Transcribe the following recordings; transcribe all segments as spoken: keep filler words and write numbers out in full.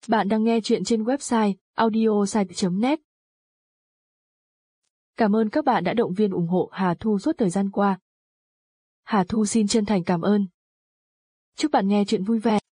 Bạn đang nghe chuyện trên website audiosite chấm net. Cảm ơn các bạn đã động viên ủng hộ Hà Thu suốt thời gian qua. Hà Thu xin chân thành cảm ơn. Chúc bạn nghe chuyện vui vẻ.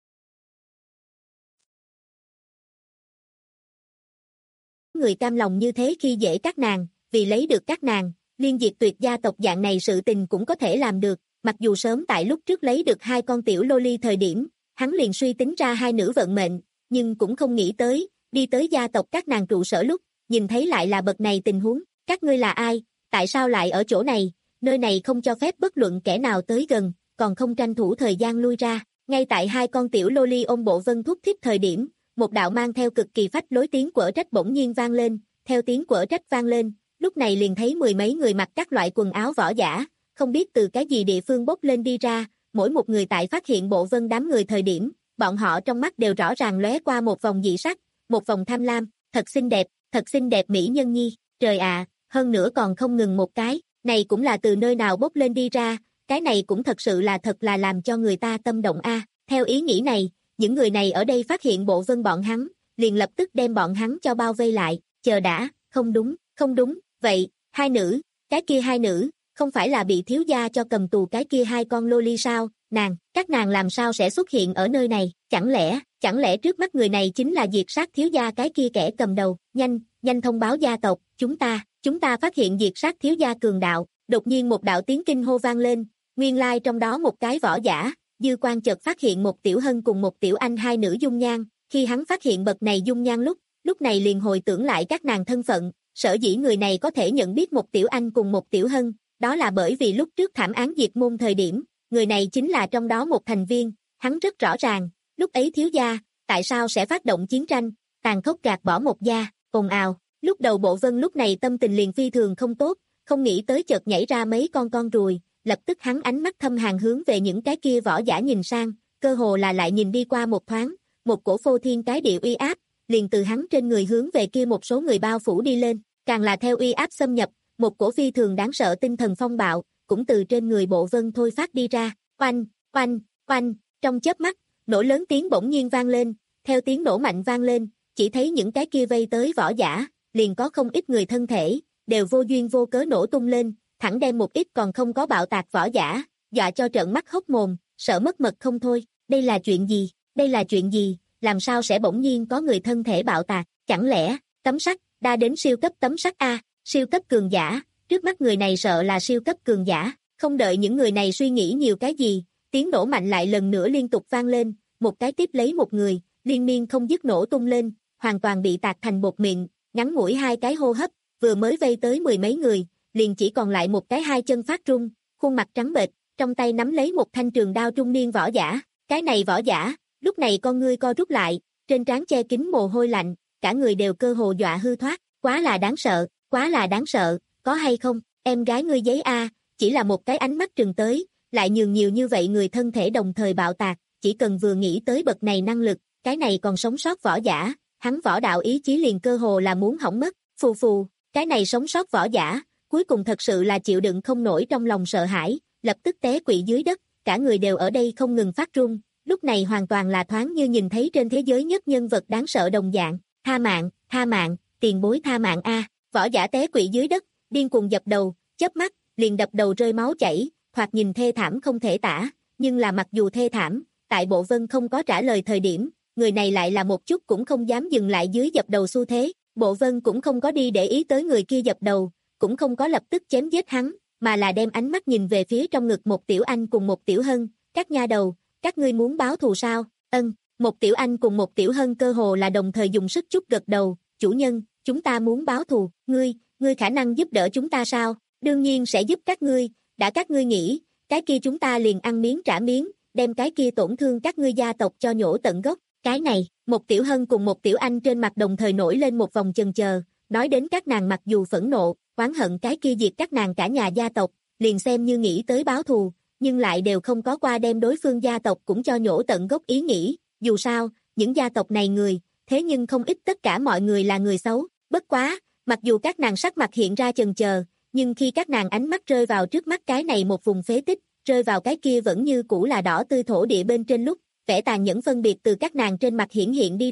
Người cam lòng như thế khi dễ các nàng, vì lấy được các nàng, liên diệt tuyệt gia tộc dạng này sự tình cũng có thể làm được, mặc dù sớm tại lúc trước lấy được hai con tiểu loli thời điểm, hắn liền suy tính ra hai nữ vận mệnh, nhưng cũng không nghĩ tới, đi tới gia tộc các nàng trụ sở lúc, nhìn thấy lại là bậc này tình huống, các ngươi là ai, tại sao lại ở chỗ này, nơi này không cho phép bất luận kẻ nào tới gần, còn không tranh thủ thời gian lui ra, ngay tại hai con tiểu loli ôm bộ Vân thúc thích thời điểm, một đạo mang theo cực kỳ phách lối tiếng quở trách bỗng nhiên vang lên, theo tiếng quở trách vang lên, lúc này liền thấy mười mấy người mặc các loại quần áo võ giả, không biết từ cái gì địa phương bốc lên đi ra, mỗi một người tại phát hiện bộ Vân đám người thời điểm, bọn họ trong mắt đều rõ ràng lóe qua một vòng dị sắc, một vòng tham lam, thật xinh đẹp, thật xinh đẹp mỹ nhân nhi, trời ạ, hơn nữa còn không ngừng một cái, này cũng là từ nơi nào bốc lên đi ra, cái này cũng thật sự là thật là làm cho người ta tâm động a. Theo ý nghĩ này, những người này ở đây phát hiện bộ Vân bọn hắn, liền lập tức đem bọn hắn cho bao vây lại, chờ đã, không đúng, không đúng, vậy, hai nữ, cái kia hai nữ, không phải là bị thiếu gia cho cầm tù cái kia hai con loli sao, nàng, các nàng làm sao sẽ xuất hiện ở nơi này, chẳng lẽ, chẳng lẽ trước mắt người này chính là diệt sát thiếu gia cái kia kẻ cầm đầu, nhanh, nhanh thông báo gia tộc, chúng ta, chúng ta phát hiện diệt sát thiếu gia cường đạo, đột nhiên một đạo tiếng kinh hô vang lên, nguyên lai trong đó một cái võ giả, dư quan chợt phát hiện một tiểu hân cùng một tiểu anh hai nữ dung nhan, khi hắn phát hiện bậc này dung nhan lúc, lúc này liền hồi tưởng lại các nàng thân phận, sở dĩ người này có thể nhận biết một tiểu anh cùng một tiểu hân, đó là bởi vì lúc trước thảm án diệt môn thời điểm, người này chính là trong đó một thành viên, hắn rất rõ ràng, lúc ấy thiếu gia, tại sao sẽ phát động chiến tranh, tàn khốc gạt bỏ một gia, ồn ào, lúc đầu bộ Vân lúc này tâm tình liền phi thường không tốt, không nghĩ tới chợt nhảy ra mấy con con ruồi, lập tức hắn ánh mắt thâm hàn hướng về những cái kia võ giả nhìn sang, cơ hồ là lại nhìn đi qua một thoáng, một cổ phô thiên cái địa uy áp, liền từ hắn trên người hướng về kia một số người bao phủ đi lên, càng là theo uy áp xâm nhập, một cổ phi thường đáng sợ tinh thần phong bạo, cũng từ trên người bộ Vân thôi phát đi ra, oanh, oanh, oanh, trong chớp mắt, nổ lớn tiếng bỗng nhiên vang lên, theo tiếng nổ mạnh vang lên, chỉ thấy những cái kia vây tới võ giả, liền có không ít người thân thể, đều vô duyên vô cớ nổ tung lên, thẳng đem một ít còn không có bạo tạc võ giả, dọa cho trợn mắt hốc mồm, sợ mất mật không thôi, đây là chuyện gì, đây là chuyện gì, làm sao sẽ bỗng nhiên có người thân thể bạo tạc, chẳng lẽ, tấm sắt, đa đến siêu cấp tấm sắt A, siêu cấp cường giả, trước mắt người này sợ là siêu cấp cường giả, không đợi những người này suy nghĩ nhiều cái gì, tiếng nổ mạnh lại lần nữa liên tục vang lên, một cái tiếp lấy một người, liên miên không dứt nổ tung lên, hoàn toàn bị tạc thành bột mịn, ngắn ngủi hai cái hô hấp, vừa mới vây tới mười mấy người, liền chỉ còn lại một cái hai chân phát run, khuôn mặt trắng bệch, trong tay nắm lấy một thanh trường đao trung niên võ giả, cái này võ giả, lúc này con ngươi co rút lại, trên trán che kín mồ hôi lạnh, cả người đều cơ hồ dọa hư thoát, quá là đáng sợ, quá là đáng sợ, có hay không, em gái ngươi giấy A, chỉ là một cái ánh mắt trừng tới, lại nhường nhiều như vậy người thân thể đồng thời bạo tạc, chỉ cần vừa nghĩ tới bậc này năng lực, cái này còn sống sót võ giả, hắn võ đạo ý chí liền cơ hồ là muốn hỏng mất, phù phù, cái này sống sót võ giả, cuối cùng thật sự là chịu đựng không nổi trong lòng sợ hãi, lập tức té quỵ dưới đất, cả người đều ở đây không ngừng phát run, lúc này hoàn toàn là thoáng như nhìn thấy trên thế giới nhất nhân vật đáng sợ đồng dạng, tha mạng, tha mạng, tiền bối tha mạng A, võ giả té quỵ dưới đất, điên cuồng dập đầu, chớp mắt, liền đập đầu rơi máu chảy, thoạt nhìn thê thảm không thể tả, nhưng là mặc dù thê thảm, tại bộ Vân không có trả lời thời điểm, người này lại là một chút cũng không dám dừng lại dưới dập đầu xu thế, bộ Vân cũng không có đi để ý tới người kia dập đầu, cũng không có lập tức chém giết hắn, mà là đem ánh mắt nhìn về phía trong ngực một tiểu anh cùng một tiểu hân, các nha đầu, các ngươi muốn báo thù sao, ân, một tiểu anh cùng một tiểu hân cơ hồ là đồng thời dùng sức chút gật đầu, chủ nhân, chúng ta muốn báo thù, ngươi, ngươi khả năng giúp đỡ chúng ta sao, đương nhiên sẽ giúp các ngươi, đã các ngươi nghĩ, cái kia chúng ta liền ăn miếng trả miếng, đem cái kia tổn thương các ngươi gia tộc cho nhổ tận gốc, cái này, một tiểu hân cùng một tiểu anh trên mặt đồng thời nổi lên một vòng chần chờ, nói đến các nàng mặc dù phẫn nộ, oán hận cái kia diệt các nàng cả nhà gia tộc, liền xem như nghĩ tới báo thù, nhưng lại đều không có qua đem đối phương gia tộc cũng cho nhổ tận gốc ý nghĩ, dù sao, những gia tộc này người, thế nhưng không ít tất cả mọi người là người xấu, bất quá, mặc dù các nàng sắc mặt hiện ra chần chờ, nhưng khi các nàng ánh mắt rơi vào trước mắt cái này một vùng phế tích, rơi vào cái kia vẫn như cũ là đỏ tươi thổ địa bên trên lúc, vẻ tàn nhẫn phân biệt từ các nàng trên mặt hiển hiện đi ra,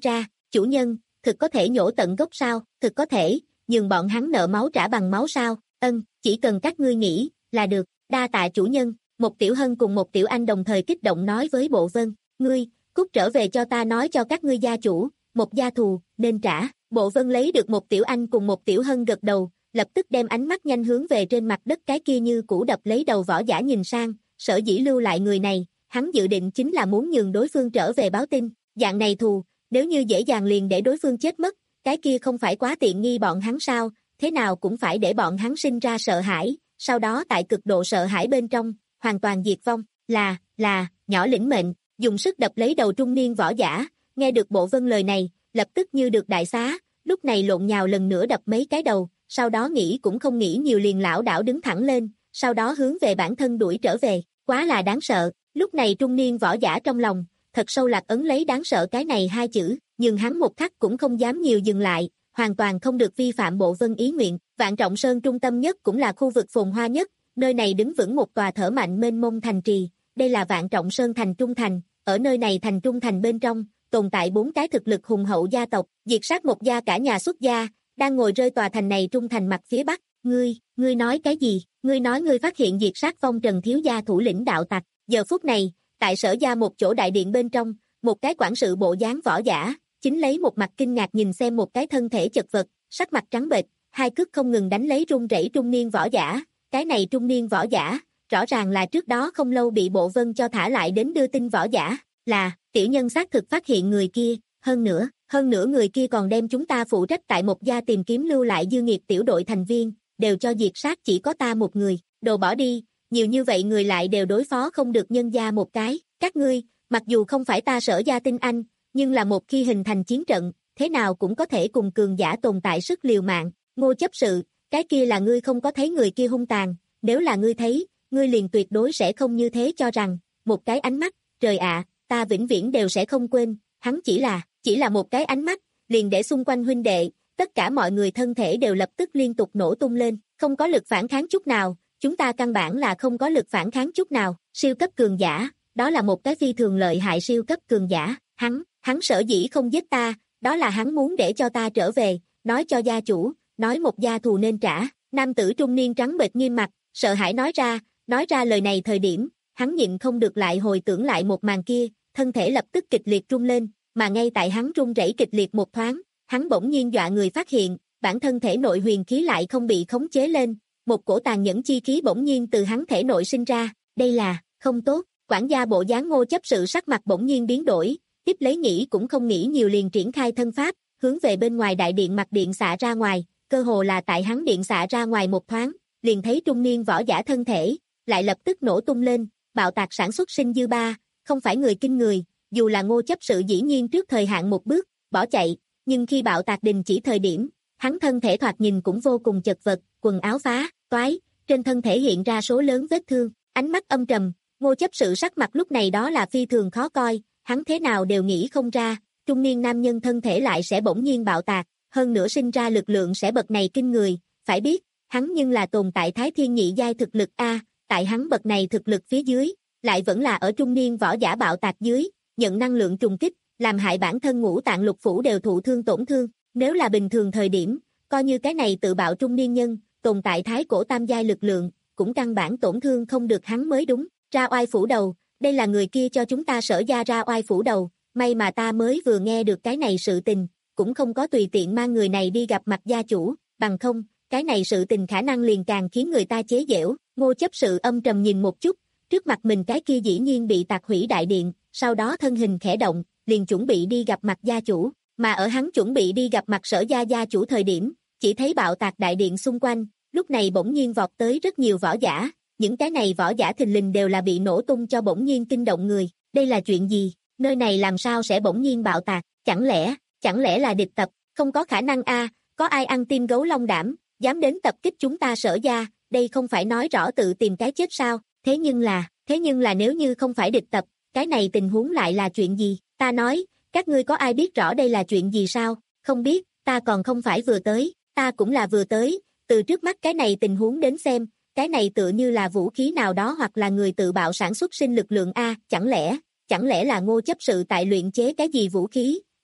chủ nhân, thực có thể nhổ tận gốc sao, thực có thể, nhường bọn hắn nợ máu trả bằng máu sao, ân, chỉ cần các ngươi nghĩ, là được, đa tạ chủ nhân, một tiểu hân cùng một tiểu anh đồng thời kích động nói với Bộ Vân, ngươi, cút trở về cho ta nói cho các ngươi gia chủ, một gia thù, nên trả, Bộ Vân lấy được một tiểu anh cùng một tiểu hân gật đầu, lập tức đem ánh mắt nhanh hướng về trên mặt đất cái kia như cũ đập lấy đầu võ giả nhìn sang, sở dĩ lưu lại người này, hắn dự định chính là muốn nhường đối phương trở về báo tin, dạng này thù, nếu như dễ dàng liền để đối phương chết mất, cái kia không phải quá tiện nghi bọn hắn sao, thế nào cũng phải để bọn hắn sinh ra sợ hãi, sau đó tại cực độ sợ hãi bên trong, hoàn toàn diệt vong, là, là, nhỏ lĩnh mệnh, dùng sức đập lấy đầu trung niên võ giả, nghe được Bộ Vân lời này, lập tức như được đại xá, lúc này lộn nhào lần nữa đập mấy cái đầu, sau đó nghĩ cũng không nghĩ nhiều liền lảo đảo đứng thẳng lên, sau đó hướng về bản thân đuổi trở về, quá là đáng sợ, lúc này trung niên võ giả trong lòng, thật sâu lạc ấn lấy đáng sợ cái này hai chữ, nhưng hắn một khắc cũng không dám nhiều dừng lại, hoàn toàn không được vi phạm Bộ Vân ý nguyện, Vạn Trọng Sơn trung tâm nhất cũng là khu vực phồn hoa nhất, nơi này đứng vững một tòa thở mạnh mênh mông thành trì, đây là Vạn Trọng Sơn thành trung thành, ở nơi này thành trung thành bên trong, tồn tại bốn cái thực lực hùng hậu gia tộc, diệt sát một gia cả nhà xuất gia, đang ngồi rơi tòa thành này trung thành mặt phía bắc, ngươi, ngươi nói cái gì, ngươi nói ngươi phát hiện diệt sát Phong Trần thiếu gia thủ lĩnh đạo tặc, giờ phút này, tại sở gia một chỗ đại điện bên trong, một cái quản sự bộ dáng võ giả, chính lấy một mặt kinh ngạc nhìn xem một cái thân thể chật vật, sắc mặt trắng bệch, hai cước không ngừng đánh lấy run rẩy trung niên võ giả, cái này trung niên võ giả, rõ ràng là trước đó không lâu bị Bộ Vân cho thả lại đến đưa tin võ giả, là, tiểu nhân xác thực phát hiện người kia, hơn nữa, hơn nữa người kia còn đem chúng ta phụ trách tại một gia tìm kiếm lưu lại dư nghiệt tiểu đội thành viên, đều cho diệt sát chỉ có ta một người, đồ bỏ đi, nhiều như vậy người lại đều đối phó không được nhân gia một cái, các ngươi, mặc dù không phải ta sở gia tinh anh, nhưng là một khi hình thành chiến trận, thế nào cũng có thể cùng cường giả tồn tại sức liều mạng, Ngô chấp sự, cái kia là ngươi không có thấy người kia hung tàn, nếu là ngươi thấy, ngươi liền tuyệt đối sẽ không như thế cho rằng, một cái ánh mắt, trời ạ, ta vĩnh viễn đều sẽ không quên, hắn chỉ là, chỉ là một cái ánh mắt, liền để xung quanh huynh đệ, tất cả mọi người thân thể đều lập tức liên tục nổ tung lên, không có lực phản kháng chút nào, chúng ta căn bản là không có lực phản kháng chút nào, siêu cấp cường giả, đó là một cái phi thường lợi hại siêu cấp cường giả, hắn, hắn sở dĩ không giết ta, đó là hắn muốn để cho ta trở về, nói cho gia chủ, nói một gia thù nên trả, nam tử trung niên trắng bệch nghiêm mặt, sợ hãi nói ra, nói ra lời này thời điểm, hắn nhịn không được lại hồi tưởng lại một màn kia, thân thể lập tức kịch liệt rung lên, mà ngay tại hắn run rẩy kịch liệt một thoáng, hắn bỗng nhiên dọa người phát hiện, bản thân thể nội huyền khí lại không bị khống chế lên, một cổ tàn nhẫn chi khí bỗng nhiên từ hắn thể nội sinh ra, đây là, không tốt, quản gia bộ dáng Ngô chấp sự sắc mặt bỗng nhiên biến đổi, tiếp lấy nghĩ cũng không nghĩ nhiều liền triển khai thân pháp, hướng về bên ngoài đại điện mặt điện xạ ra ngoài, cơ hồ là tại hắn điện xạ ra ngoài một thoáng, liền thấy trung niên võ giả thân thể, lại lập tức nổ tung lên, bạo tạc sản xuất sinh dư ba, không phải người kinh người, dù là Ngô chấp sự dĩ nhiên trước thời hạn một bước, bỏ chạy, nhưng khi bạo tạc đình chỉ thời điểm, hắn thân thể thoạt nhìn cũng vô cùng chật vật, quần áo phá, toái, trên thân thể hiện ra số lớn vết thương, ánh mắt âm trầm, Ngô chấp sự sắc mặt lúc này đó là phi thường khó coi, hắn thế nào đều nghĩ không ra, trung niên nam nhân thân thể lại sẽ bỗng nhiên bạo tạc, hơn nữa sinh ra lực lượng sẽ bậc này kinh người, phải biết, hắn nhưng là tồn tại thái thiên nhị giai thực lực A, tại hắn bậc này thực lực phía dưới, lại vẫn là ở trung niên võ giả bạo tạc dưới, nhận năng lượng trùng kích, làm hại bản thân ngũ tạng lục phủ đều thụ thương tổn thương, nếu là bình thường thời điểm, coi như cái này tự bạo trung niên nhân, tồn tại thái cổ tam giai lực lượng, cũng căn bản tổn thương không được hắn mới đúng, ra oai phủ đầu, đây là người kia cho chúng ta sở gia ra oai phủ đầu, may mà ta mới vừa nghe được cái này sự tình, cũng không có tùy tiện mang người này đi gặp mặt gia chủ, bằng không, cái này sự tình khả năng liền càng khiến người ta chế giễu, Ngô chấp sự âm trầm nhìn một chút, trước mặt mình cái kia dĩ nhiên bị tạc hủy đại điện, sau đó thân hình khẽ động, liền chuẩn bị đi gặp mặt gia chủ, mà ở hắn chuẩn bị đi gặp mặt sở gia gia chủ thời điểm, chỉ thấy bạo tạc đại điện xung quanh, lúc này bỗng nhiên vọt tới rất nhiều võ giả, những cái này võ giả thình lình đều là bị nổ tung cho bỗng nhiên kinh động người, đây là chuyện gì, nơi này làm sao sẽ bỗng nhiên bạo tạc, chẳng lẽ, chẳng lẽ là địch tập, không có khả năng a, có ai ăn tim gấu long đảm, dám đến tập kích chúng ta sở gia, đây không phải nói rõ tự tìm cái chết sao, thế nhưng là, thế nhưng là nếu như không phải địch tập, cái này tình huống lại là chuyện gì, ta nói, các ngươi có ai biết rõ đây là chuyện gì sao, không biết, ta còn không phải vừa tới, ta cũng là vừa tới, từ trước mắt cái này tình huống đến xem, cái này tựa như là vũ khí nào đó hoặc là người tự bạo sản xuất sinh lực lượng A, chẳng lẽ, chẳng lẽ là Ngô chấp sự tại luyện chế cái gì vũ khí,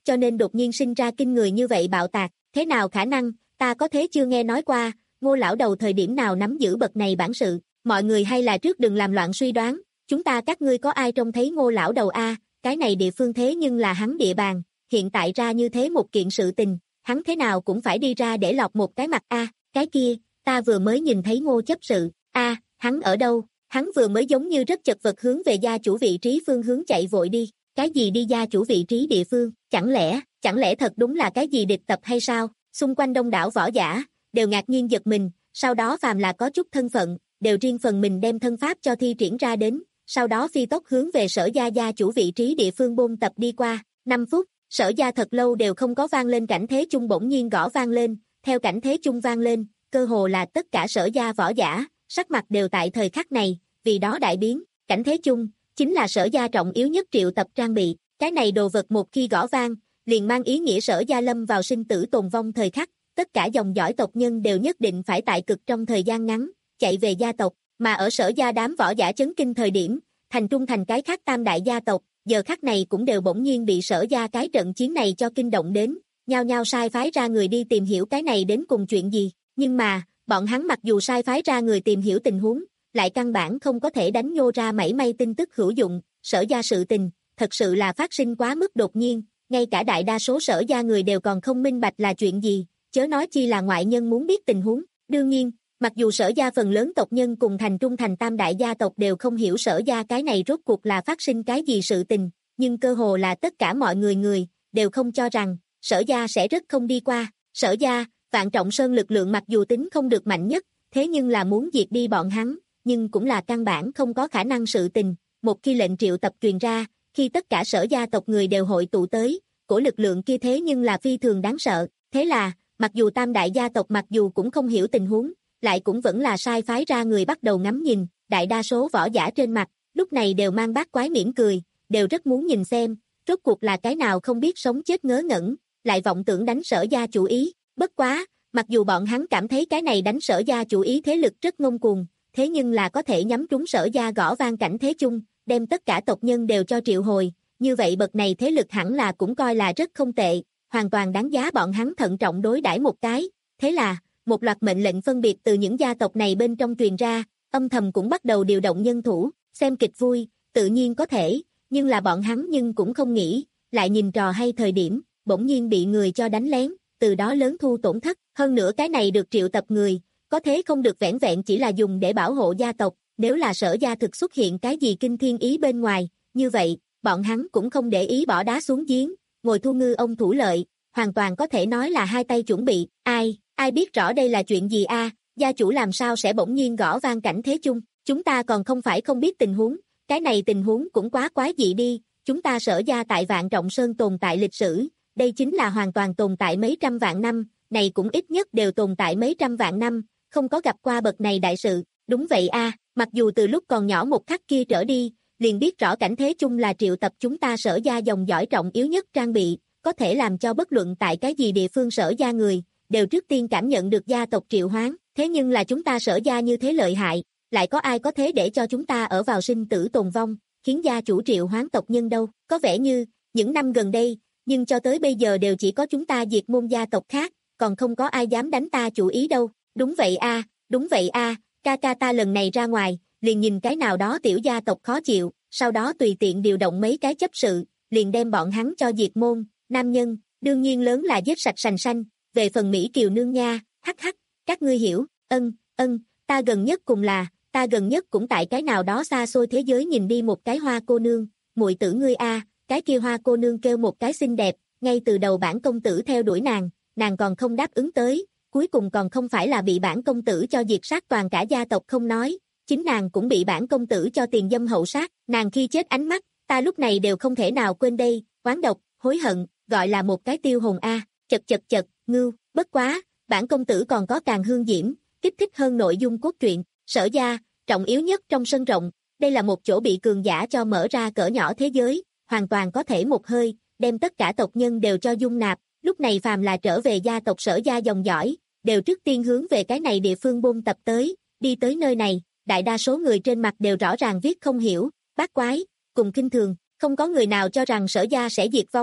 cho nên đột nhiên sinh ra kinh người như vậy bạo tạc, thế nào khả năng, ta có thế chưa nghe nói qua, Ngô lão đầu thời điểm nào nắm giữ bậc này bản sự, mọi người hay là trước đừng làm loạn suy đoán, chúng ta các ngươi có ai trông thấy Ngô lão đầu a, cái này địa phương thế nhưng là hắn địa bàn, hiện tại ra như thế một kiện sự tình, hắn thế nào cũng phải đi ra để lọc một cái mặt a, cái kia, ta vừa mới nhìn thấy Ngô chấp sự, a, hắn ở đâu, hắn vừa mới giống như rất chật vật hướng về gia chủ vị trí phương hướng chạy vội đi, cái gì đi gia chủ vị trí địa phương, chẳng lẽ, chẳng lẽ thật đúng là cái gì địch tập hay sao, xung quanh đông đảo võ giả, đều ngạc nhiên giật mình, sau đó phàm là có chút thân phận, đều riêng phần mình đem thân pháp cho thi triển ra đến, sau đó phi tốc hướng về sở gia gia chủ vị trí địa phương bôn tập đi qua, năm phút, sở gia thật lâu đều không có vang lên cảnh thế chung bỗng nhiên gõ vang lên, theo cảnh thế chung vang lên, cơ hồ là tất cả sở gia võ giả, sắc mặt đều tại thời khắc này, vì đó đại biến, cảnh thế chung, chính là sở gia trọng yếu nhất triệu tập trang bị, cái này đồ vật một khi gõ vang, liền mang ý nghĩa sở gia lâm vào sinh tử tồn vong thời khắc, tất cả dòng dõi tộc nhân đều nhất định phải tại cực trong thời gian ngắn, chạy về gia tộc, mà ở sở gia đám võ giả chấn kinh thời điểm, thành trung thành cái khác tam đại gia tộc, giờ khắc này cũng đều bỗng nhiên bị sở gia cái trận chiến này cho kinh động đến, nhao nhao sai phái ra người đi tìm hiểu cái này đến cùng chuyện gì, nhưng mà, bọn hắn mặc dù sai phái ra người tìm hiểu tình huống, lại căn bản không có thể đánh nhô ra mảy may tin tức hữu dụng, sở gia sự tình, thật sự là phát sinh quá mức đột nhiên, ngay cả đại đa số sở gia người đều còn không minh bạch là chuyện gì, chớ nói chi là ngoại nhân muốn biết tình huống, đương nhiên, mặc dù sở gia phần lớn tộc nhân cùng thành trung thành tam đại gia tộc đều không hiểu sở gia cái này rốt cuộc là phát sinh cái gì sự tình, nhưng cơ hồ là tất cả mọi người người, đều không cho rằng, sở gia sẽ rất không đi qua, sở gia, Vạn Trọng Sơn lực lượng mặc dù tính không được mạnh nhất, thế nhưng là muốn diệt đi bọn hắn, nhưng cũng là căn bản không có khả năng sự tình, một khi lệnh triệu tập truyền ra, khi tất cả sở gia tộc người đều hội tụ tới, của lực lượng kia thế nhưng là phi thường đáng sợ, thế là, mặc dù tam đại gia tộc mặc dù cũng không hiểu tình huống, lại cũng vẫn là sai phái ra người bắt đầu ngắm nhìn, đại đa số võ giả trên mặt, lúc này đều mang bát quái mỉm cười, đều rất muốn nhìn xem, rốt cuộc là cái nào không biết sống chết ngớ ngẩn, lại vọng tưởng đánh sở gia chủ ý, bất quá, mặc dù bọn hắn cảm thấy cái này đánh sở gia chủ ý thế lực rất ngông cuồng, thế nhưng là có thể nhắm trúng sở gia gõ vang cảnh thế chung, đem tất cả tộc nhân đều cho triệu hồi, như vậy bậc này thế lực hẳn là cũng coi là rất không tệ, hoàn toàn đáng giá bọn hắn thận trọng đối đãi một cái, thế là, một loạt mệnh lệnh phân biệt từ những gia tộc này bên trong truyền ra, âm thầm cũng bắt đầu điều động nhân thủ, xem kịch vui, tự nhiên có thể, nhưng là bọn hắn nhưng cũng không nghĩ, lại nhìn trò hay thời điểm, bỗng nhiên bị người cho đánh lén, từ đó lớn thu tổn thất, hơn nữa cái này được triệu tập người, có thế không được vẻn vẹn chỉ là dùng để bảo hộ gia tộc, nếu là sở gia thực xuất hiện cái gì kinh thiên ý bên ngoài, như vậy, bọn hắn cũng không để ý bỏ đá xuống giếng, ngồi thu ngư ông thủ lợi, hoàn toàn có thể nói là hai tay chuẩn bị, ai, ai biết rõ đây là chuyện gì a, gia chủ làm sao sẽ bỗng nhiên gõ vang cảnh thế chung, chúng ta còn không phải không biết tình huống, cái này tình huống cũng quá quái dị đi, chúng ta sở gia tại Vạn Trọng Sơn tồn tại lịch sử, đây chính là hoàn toàn tồn tại mấy trăm vạn năm, này cũng ít nhất đều tồn tại mấy trăm vạn năm, không có gặp qua bậc này đại sự, đúng vậy a, mặc dù từ lúc còn nhỏ một khắc kia trở đi, liền biết rõ cảnh thế chung là triệu tập chúng ta sở gia dòng dõi trọng yếu nhất trang bị, có thể làm cho bất luận tại cái gì địa phương sở gia người, đều trước tiên cảm nhận được gia tộc triệu hoán, thế nhưng là chúng ta sở gia như thế lợi hại, lại có ai có thế để cho chúng ta ở vào sinh tử tồn vong, khiến gia chủ triệu hoán tộc nhân đâu, có vẻ như, những năm gần đây, nhưng cho tới bây giờ đều chỉ có chúng ta diệt môn gia tộc khác, còn không có ai dám đánh ta chủ ý đâu, đúng vậy a, đúng vậy a, ca ca ta lần này ra ngoài, liền nhìn cái nào đó tiểu gia tộc khó chịu, sau đó tùy tiện điều động mấy cái chấp sự, liền đem bọn hắn cho diệt môn, nam nhân, đương nhiên lớn là giết sạch sành sanh, về phần Mỹ Kiều nương nha, hắc hắc, các ngươi hiểu, ân, ân, ta gần nhất cùng là, ta gần nhất cũng tại cái nào đó xa xôi thế giới nhìn đi một cái hoa cô nương, muội tử ngươi a, cái kia hoa cô nương kêu một cái xinh đẹp, ngay từ đầu bản công tử theo đuổi nàng, nàng còn không đáp ứng tới, cuối cùng còn không phải là bị bản công tử cho diệt sát toàn cả gia tộc không nói, chính nàng cũng bị bản công tử cho tiền dâm hậu sát, nàng khi chết ánh mắt, ta lúc này đều không thể nào quên đây, oán độc, hối hận, gọi là một cái tiêu hồn a, chật chật chật, ngưu, bất quá, bản công tử còn có càng hương diễm, kích thích hơn nội dung cốt truyện, sở gia, trọng yếu nhất trong sân rộng, đây là một chỗ bị cường giả cho mở ra cỡ nhỏ thế giới, hoàn toàn có thể một hơi, đem tất cả tộc nhân đều cho dung nạp, lúc này phàm là trở về gia tộc sở gia dòng dõi, đều trước tiên hướng về cái này địa phương bôn tập tới, đi tới nơi này, đại đa số người trên mặt đều rõ ràng viết không hiểu, bát quái, cùng kinh thường, không có người nào cho rằng sở gia sẽ diệt vong,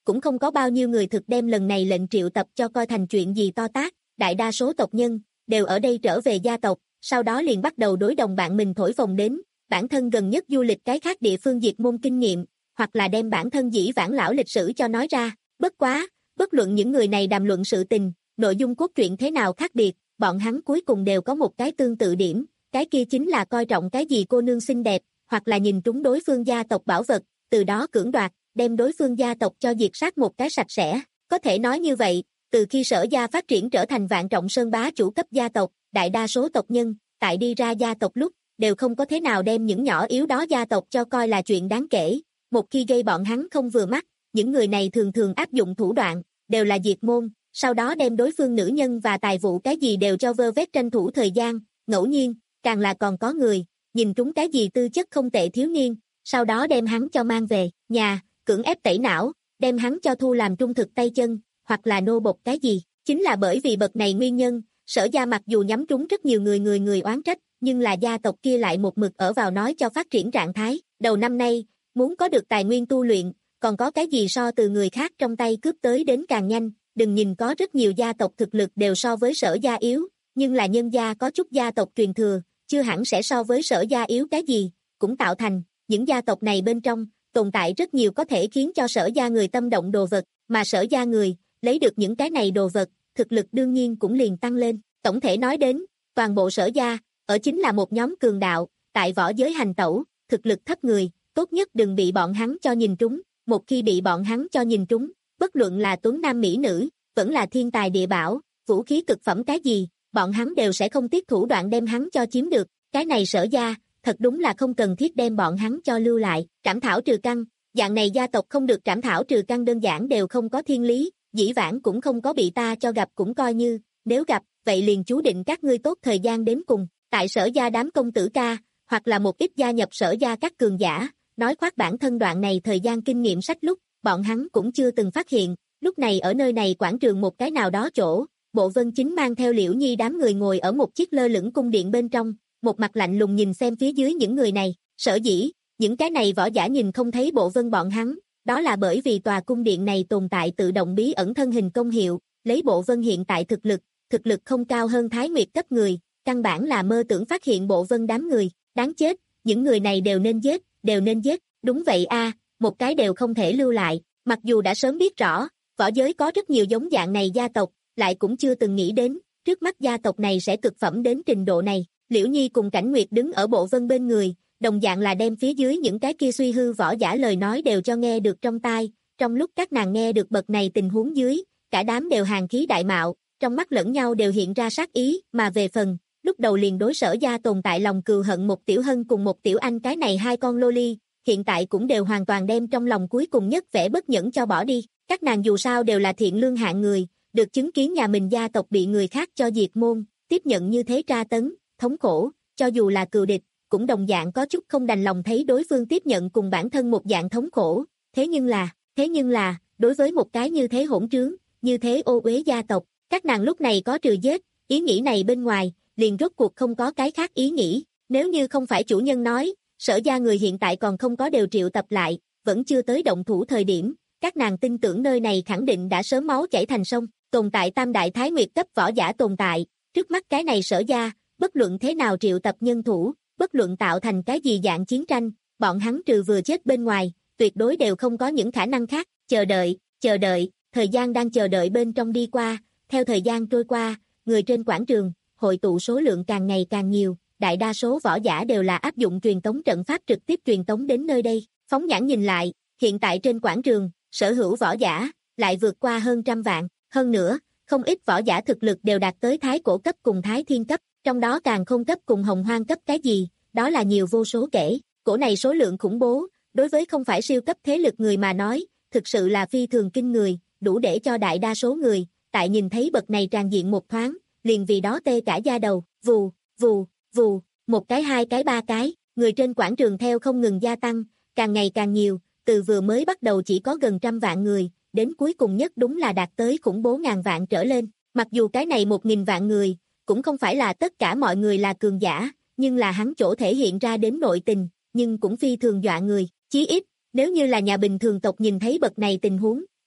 cũng không có bao nhiêu người thực đem lần này lệnh triệu tập cho coi thành chuyện gì to tát, đại đa số tộc nhân đều ở đây trở về gia tộc, sau đó liền bắt đầu đối đồng bạn mình thổi phồng đến, bản thân gần nhất du lịch cái khác địa phương diệt môn kinh nghiệm, hoặc là đem bản thân dĩ vãng lão lịch sử cho nói ra, bất quá, bất luận những người này đàm luận sự tình, nội dung cốt truyện thế nào khác biệt, bọn hắn cuối cùng đều có một cái tương tự điểm, cái kia chính là coi trọng cái gì cô nương xinh đẹp, hoặc là nhìn trúng đối phương gia tộc bảo vật, từ đó cưỡng đoạt, đem đối phương gia tộc cho diệt sát một cái sạch sẽ. Có thể nói như vậy, từ khi Sở gia phát triển trở thành Vạn Trọng Sơn bá chủ cấp gia tộc, đại đa số tộc nhân, tại đi ra gia tộc lúc, đều không có thế nào đem những nhỏ yếu đó gia tộc cho coi là chuyện đáng kể. Một khi gây bọn hắn không vừa mắt, những người này thường thường áp dụng thủ đoạn, đều là diệt môn, sau đó đem đối phương nữ nhân và tài vụ cái gì đều cho vơ vét tranh thủ thời gian, ngẫu nhiên, càng là còn có người, nhìn trúng cái gì tư chất không tệ thiếu niên, sau đó đem hắn cho mang về nhà, cưỡng ép tẩy não, đem hắn cho thu làm trung thực tay chân, hoặc là nô bộc cái gì. Chính là bởi vì bậc này nguyên nhân, Sở gia mặc dù nhắm trúng rất nhiều người người người oán trách, nhưng là gia tộc kia lại một mực ở vào nói cho phát triển trạng thái. Đầu năm nay, muốn có được tài nguyên tu luyện, còn có cái gì so từ người khác trong tay cướp tới đến càng nhanh. Đừng nhìn có rất nhiều gia tộc thực lực đều so với Sở gia yếu, nhưng là nhân gia có chút gia tộc truyền thừa, chưa hẳn sẽ so với Sở gia yếu cái gì, cũng tạo thành, những gia tộc này bên trong, tồn tại rất nhiều có thể khiến cho Sở gia người tâm động đồ vật, mà Sở gia người, lấy được những cái này đồ vật, thực lực đương nhiên cũng liền tăng lên. Tổng thể nói đến, toàn bộ Sở gia, ở chính là một nhóm cường đạo, tại võ giới hành tẩu, thực lực thấp người, tốt nhất đừng bị bọn hắn cho nhìn trúng, một khi bị bọn hắn cho nhìn trúng, bất luận là tuấn nam mỹ nữ, vẫn là thiên tài địa bảo, vũ khí cực phẩm cái gì, bọn hắn đều sẽ không tiếc thủ đoạn đem hắn cho chiếm được. Cái này Sở gia, thật đúng là không cần thiết đem bọn hắn cho lưu lại. Trảm thảo trừ căn, dạng này gia tộc không được trảm thảo trừ căn đơn giản đều không có thiên lý, dĩ vãng cũng không có bị ta cho gặp cũng coi như, nếu gặp, vậy liền chú định các ngươi tốt thời gian đến cùng. Tại Sở gia đám công tử ca, hoặc là một ít gia nhập Sở gia các cường giả, nói khoác bản thân đoạn này thời gian kinh nghiệm sách lúc, bọn hắn cũng chưa từng phát hiện. Lúc này ở nơi này quảng trường một cái nào đó chỗ, Bộ Vân Chính mang theo Liễu Nhi đám người ngồi ở một chiếc lơ lửng cung điện bên trong, một mặt lạnh lùng nhìn xem phía dưới những người này. Sở dĩ, những cái này võ giả nhìn không thấy Bộ Vân bọn hắn, đó là bởi vì tòa cung điện này tồn tại tự động bí ẩn thân hình công hiệu, lấy Bộ Vân hiện tại thực lực, thực lực không cao hơn Thái Nguyệt cấp người, căn bản là mơ tưởng phát hiện Bộ Vân đám người, đáng chết, những người này đều nên giết, đều nên giết, đúng vậy a, một cái đều không thể lưu lại, mặc dù đã sớm biết rõ, võ giới có rất nhiều giống dạng này gia tộc, lại cũng chưa từng nghĩ đến, trước mắt gia tộc này sẽ cực phẩm đến trình độ này. Liễu Nhi cùng Cảnh Nguyệt đứng ở Bộ Vân bên người, đồng dạng là đem phía dưới những cái kia suy hư võ giả lời nói đều cho nghe được trong tai, trong lúc các nàng nghe được bậc này tình huống dưới, cả đám đều hàn khí đại mạo, trong mắt lẫn nhau đều hiện ra sát ý, mà về phần, lúc đầu liền đối Sở gia tồn tại lòng cừu hận một Tiểu Hân cùng một Tiểu Anh cái này hai con loli, hiện tại cũng đều hoàn toàn đem trong lòng cuối cùng nhất vẻ bất nhẫn cho bỏ đi. Các nàng dù sao đều là thiện lương hạng người, được chứng kiến nhà mình gia tộc bị người khác cho diệt môn, tiếp nhận như thế tra tấn, thống khổ, cho dù là cừu địch, cũng đồng dạng có chút không đành lòng thấy đối phương tiếp nhận cùng bản thân một dạng thống khổ. Thế nhưng là, thế nhưng là, đối với một cái như thế hỗn trướng, như thế ô uế gia tộc, các nàng lúc này có trừ giết, ý nghĩ này bên ngoài, liền rốt cuộc không có cái khác ý nghĩ. Nếu như không phải chủ nhân nói, Sở gia người hiện tại còn không có đều triệu tập lại, vẫn chưa tới động thủ thời điểm, các nàng tin tưởng nơi này khẳng định đã sớm máu chảy thành sông, tồn tại tam đại Thái Nguyệt cấp võ giả tồn tại, trước mắt cái này Sở gia, bất luận thế nào triệu tập nhân thủ, bất luận tạo thành cái gì dạng chiến tranh, bọn hắn trừ vừa chết bên ngoài, tuyệt đối đều không có những khả năng khác. Chờ đợi, chờ đợi, thời gian đang chờ đợi bên trong đi qua, theo thời gian trôi qua, người trên quảng trường, hội tụ số lượng càng ngày càng nhiều, đại đa số võ giả đều là áp dụng truyền tống trận pháp trực tiếp truyền tống đến nơi đây. Phóng nhãn nhìn lại, hiện tại trên quảng trường, sở hữu võ giả, lại vượt qua hơn trăm vạn, hơn nữa, không ít võ giả thực lực đều đạt tới thái cổ cấp cùng thái thiên cấp, trong đó càng không cấp cùng hồng hoang cấp cái gì, đó là nhiều vô số kể, cổ này số lượng khủng bố, đối với không phải siêu cấp thế lực người mà nói, thực sự là phi thường kinh người, đủ để cho đại đa số người, tại nhìn thấy bậc này tràn diện một thoáng, liền vì đó tê cả da đầu, vù, vù, vù, một cái hai cái ba cái, người trên quảng trường theo không ngừng gia tăng, càng ngày càng nhiều, từ vừa mới bắt đầu chỉ có gần trăm vạn người, đến cuối cùng nhất đúng là đạt tới khủng bố ngàn vạn trở lên, mặc dù cái này một nghìn vạn người, cũng không phải là tất cả mọi người là cường giả, nhưng là hắn chỗ thể hiện ra đến nội tình, nhưng cũng phi thường dọa người, chí ít, nếu như là nhà bình thường tộc nhìn thấy bậc này tình huống,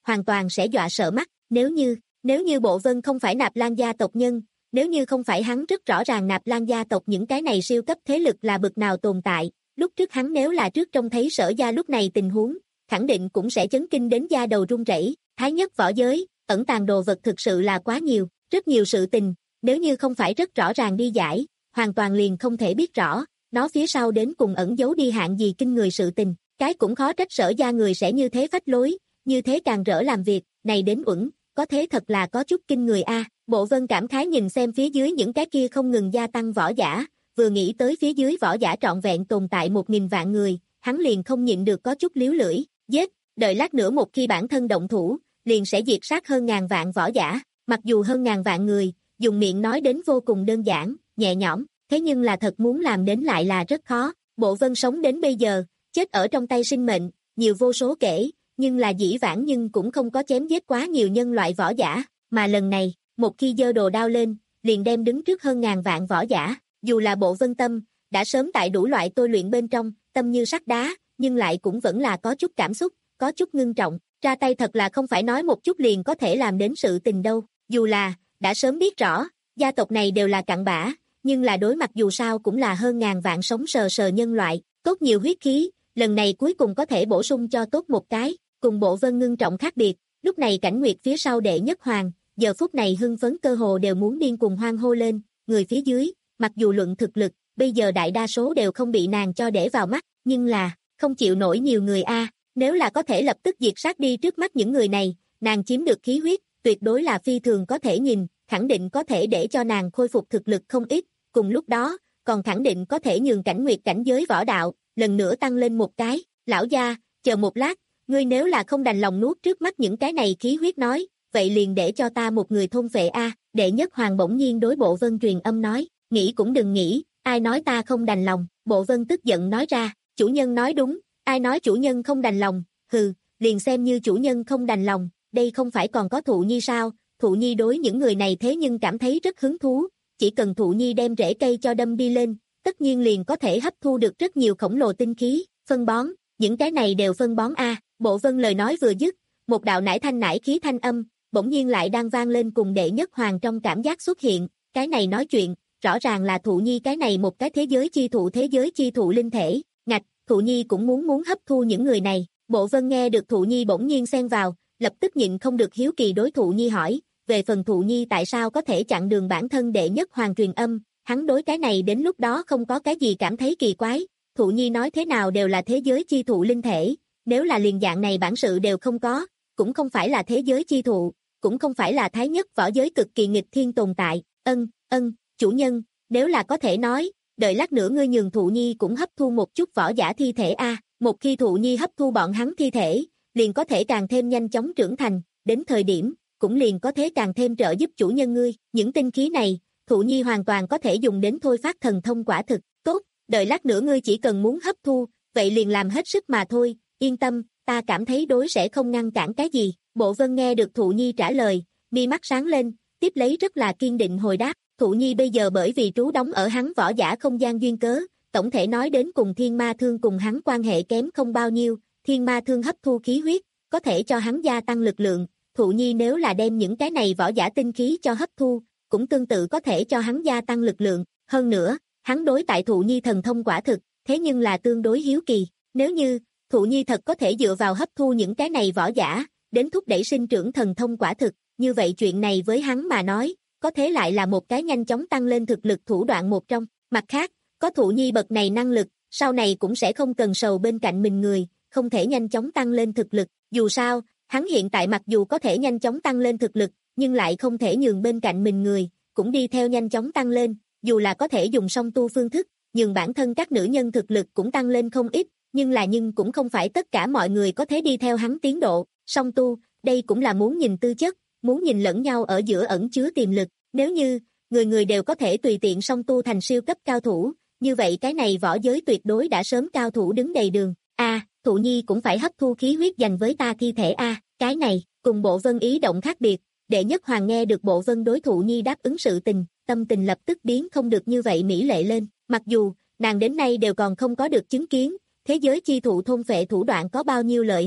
hoàn toàn sẽ dọa sợ mắt, nếu như, nếu như Bộ Vân không phải Nạp Lan gia tộc nhân, nếu như không phải hắn rất rõ ràng Nạp Lan gia tộc những cái này siêu cấp thế lực là bực nào tồn tại, lúc trước hắn nếu là trước trông thấy Sở gia lúc này tình huống, khẳng định cũng sẽ chấn kinh đến da đầu run rẩy. Thái nhất võ giới, ẩn tàng đồ vật thực sự là quá nhiều, rất nhiều sự tình, nếu như không phải rất rõ ràng đi giải, hoàn toàn liền không thể biết rõ, nó phía sau đến cùng ẩn giấu đi hạng gì kinh người sự tình, cái cũng khó trách Sở gia người sẽ như thế phách lối, như thế càng rỡ làm việc, này đến Uẩn, có thế thật là có chút kinh người a. Bộ Vân cảm khái nhìn xem phía dưới những cái kia không ngừng gia tăng võ giả, vừa nghĩ tới phía dưới võ giả trọn vẹn tồn tại một nghìn vạn người, hắn liền không nhịn được có chút liếu lưỡi, giết, đợi lát nữa một khi bản thân động thủ, liền sẽ diệt sát hơn ngàn vạn võ giả, mặc dù hơn ngàn vạn người, dùng miệng nói đến vô cùng đơn giản, nhẹ nhõm, thế nhưng là thật muốn làm đến lại là rất khó. Bộ Vân sống đến bây giờ, chết ở trong tay sinh mệnh, nhiều vô số kể, nhưng là dĩ vãng nhưng cũng không có chém giết quá nhiều nhân loại võ giả, mà lần này, một khi giơ đồ đao lên, liền đem đứng trước hơn ngàn vạn võ giả, dù là Bộ Vân tâm, đã sớm tại đủ loại tôi luyện bên trong, tâm như sắt đá, nhưng lại cũng vẫn là có chút cảm xúc, có chút ngưng trọng, ra tay thật là không phải nói một chút liền có thể làm đến sự tình đâu, dù là, đã sớm biết rõ, gia tộc này đều là cặn bã, nhưng là đối mặt dù sao cũng là hơn ngàn vạn sống sờ sờ nhân loại, tốt nhiều huyết khí, lần này cuối cùng có thể bổ sung cho tốt một cái, cùng Bộ Vân ngưng trọng khác biệt, lúc này Cảnh Nguyệt phía sau đệ nhất hoàng, giờ phút này hưng phấn cơ hồ đều muốn điên cùng hoan hô lên, người phía dưới, mặc dù luận thực lực, bây giờ đại đa số đều không bị nàng cho để vào mắt, nhưng là, không chịu nổi nhiều người a, nếu là có thể lập tức diệt sát đi trước mắt những người này, nàng chiếm được khí huyết, tuyệt đối là phi thường có thể nhìn, khẳng định có thể để cho nàng khôi phục thực lực không ít, cùng lúc đó, còn khẳng định có thể nhường Cảnh Nguyệt cảnh giới võ đạo, lần nữa tăng lên một cái, lão gia, chờ một lát, ngươi nếu là không đành lòng nuốt trước mắt những cái này khí huyết nói, vậy liền để cho ta một người thôn phệ a. Đệ nhất hoàng bỗng nhiên đối Bộ Vân truyền âm nói, nghĩ cũng đừng nghĩ, ai nói ta không đành lòng. Bộ Vân tức giận nói ra, chủ nhân nói đúng, ai nói chủ nhân không đành lòng, hừ, liền xem như chủ nhân không đành lòng, đây không phải còn có Thụ Nhi sao, Thụ Nhi đối những người này thế nhưng cảm thấy rất hứng thú, chỉ cần Thụ Nhi đem rễ cây cho đâm đi lên, tất nhiên liền có thể hấp thu được rất nhiều khổng lồ tinh khí, phân bón, những cái này đều phân bón a. Bộ Vân lời nói vừa dứt, một đạo nải thanh nải khí thanh âm, bỗng nhiên lại đang vang lên cùng đệ nhất hoàng trong cảm giác xuất hiện, cái này nói chuyện, rõ ràng là Thụ Nhi cái này một cái thế giới chi thụ thế giới chi thụ linh thể, ngạch, Thụ Nhi cũng muốn muốn hấp thu những người này. Bộ Vân nghe được Thụ Nhi bỗng nhiên xen vào, lập tức nhịn không được hiếu kỳ đối Thụ Nhi hỏi, về phần Thụ Nhi tại sao có thể chặn đường bản thân đệ nhất hoàng truyền âm, hắn đối cái này đến lúc đó không có cái gì cảm thấy kỳ quái, Thụ Nhi nói thế nào đều là thế giới chi thụ linh thể, nếu là liền dạng này bản sự đều không có, cũng không phải là thế giới chi thụ, cũng không phải là thái nhất võ giới cực kỳ nghịch thiên tồn tại, ân, ân, chủ nhân, nếu là có thể nói, đợi lát nữa ngươi nhường Thụ Nhi cũng hấp thu một chút võ giả thi thể a, một khi Thụ Nhi hấp thu bọn hắn thi thể, liền có thể càng thêm nhanh chóng trưởng thành, đến thời điểm, cũng liền có thể càng thêm trợ giúp chủ nhân ngươi, những tinh khí này, Thụ Nhi hoàn toàn có thể dùng đến thôi phát thần thông quả thực, tốt, đợi lát nữa ngươi chỉ cần muốn hấp thu, vậy liền làm hết sức mà thôi, yên tâm, ta cảm thấy đối sẽ không ngăn cản cái gì. Bộ Vân nghe được Thụ Nhi trả lời, mi mắt sáng lên, tiếp lấy rất là kiên định hồi đáp, Thụ Nhi bây giờ bởi vì trú đóng ở hắn võ giả không gian duyên cớ, tổng thể nói đến cùng thiên ma thương cùng hắn quan hệ kém không bao nhiêu, thiên ma thương hấp thu khí huyết, có thể cho hắn gia tăng lực lượng, Thụ Nhi nếu là đem những cái này võ giả tinh khí cho hấp thu, cũng tương tự có thể cho hắn gia tăng lực lượng, hơn nữa, hắn đối tại Thụ Nhi thần thông quả thực, thế nhưng là tương đối hiếu kỳ, nếu như, Thụ Nhi thật có thể dựa vào hấp thu những cái này võ giả, đến thúc đẩy sinh trưởng thần thông quả thực, như vậy chuyện này với hắn mà nói, có thế lại là một cái nhanh chóng tăng lên thực lực thủ đoạn một trong, mặt khác, có Thụ Nhi bậc này năng lực, sau này cũng sẽ không cần sầu bên cạnh mình người, không thể nhanh chóng tăng lên thực lực, dù sao, hắn hiện tại mặc dù có thể nhanh chóng tăng lên thực lực, nhưng lại không thể nhường bên cạnh mình người, cũng đi theo nhanh chóng tăng lên, dù là có thể dùng song tu phương thức, nhường bản thân các nữ nhân thực lực cũng tăng lên không ít, nhưng là nhưng cũng không phải tất cả mọi người có thể đi theo hắn tiến độ, song tu, đây cũng là muốn nhìn tư chất, muốn nhìn lẫn nhau ở giữa ẩn chứa tiềm lực, nếu như, người người đều có thể tùy tiện song tu thành siêu cấp cao thủ, như vậy cái này võ giới tuyệt đối đã sớm cao thủ đứng đầy đường, a à, Thụ Nhi cũng phải hấp thu khí huyết dành với ta thi thể a à, cái này, cùng Bộ Vân ý động khác biệt, đệ nhất hoàng nghe được Bộ Vân đối Thụ Nhi đáp ứng sự tình, tâm tình lập tức biến không được như vậy mỹ lệ lên, mặc dù, nàng đến nay đều còn không có được chứng kiến, thế giới chi thụ thôn phệ thủ đoạn có bao nhiêu lợi hại,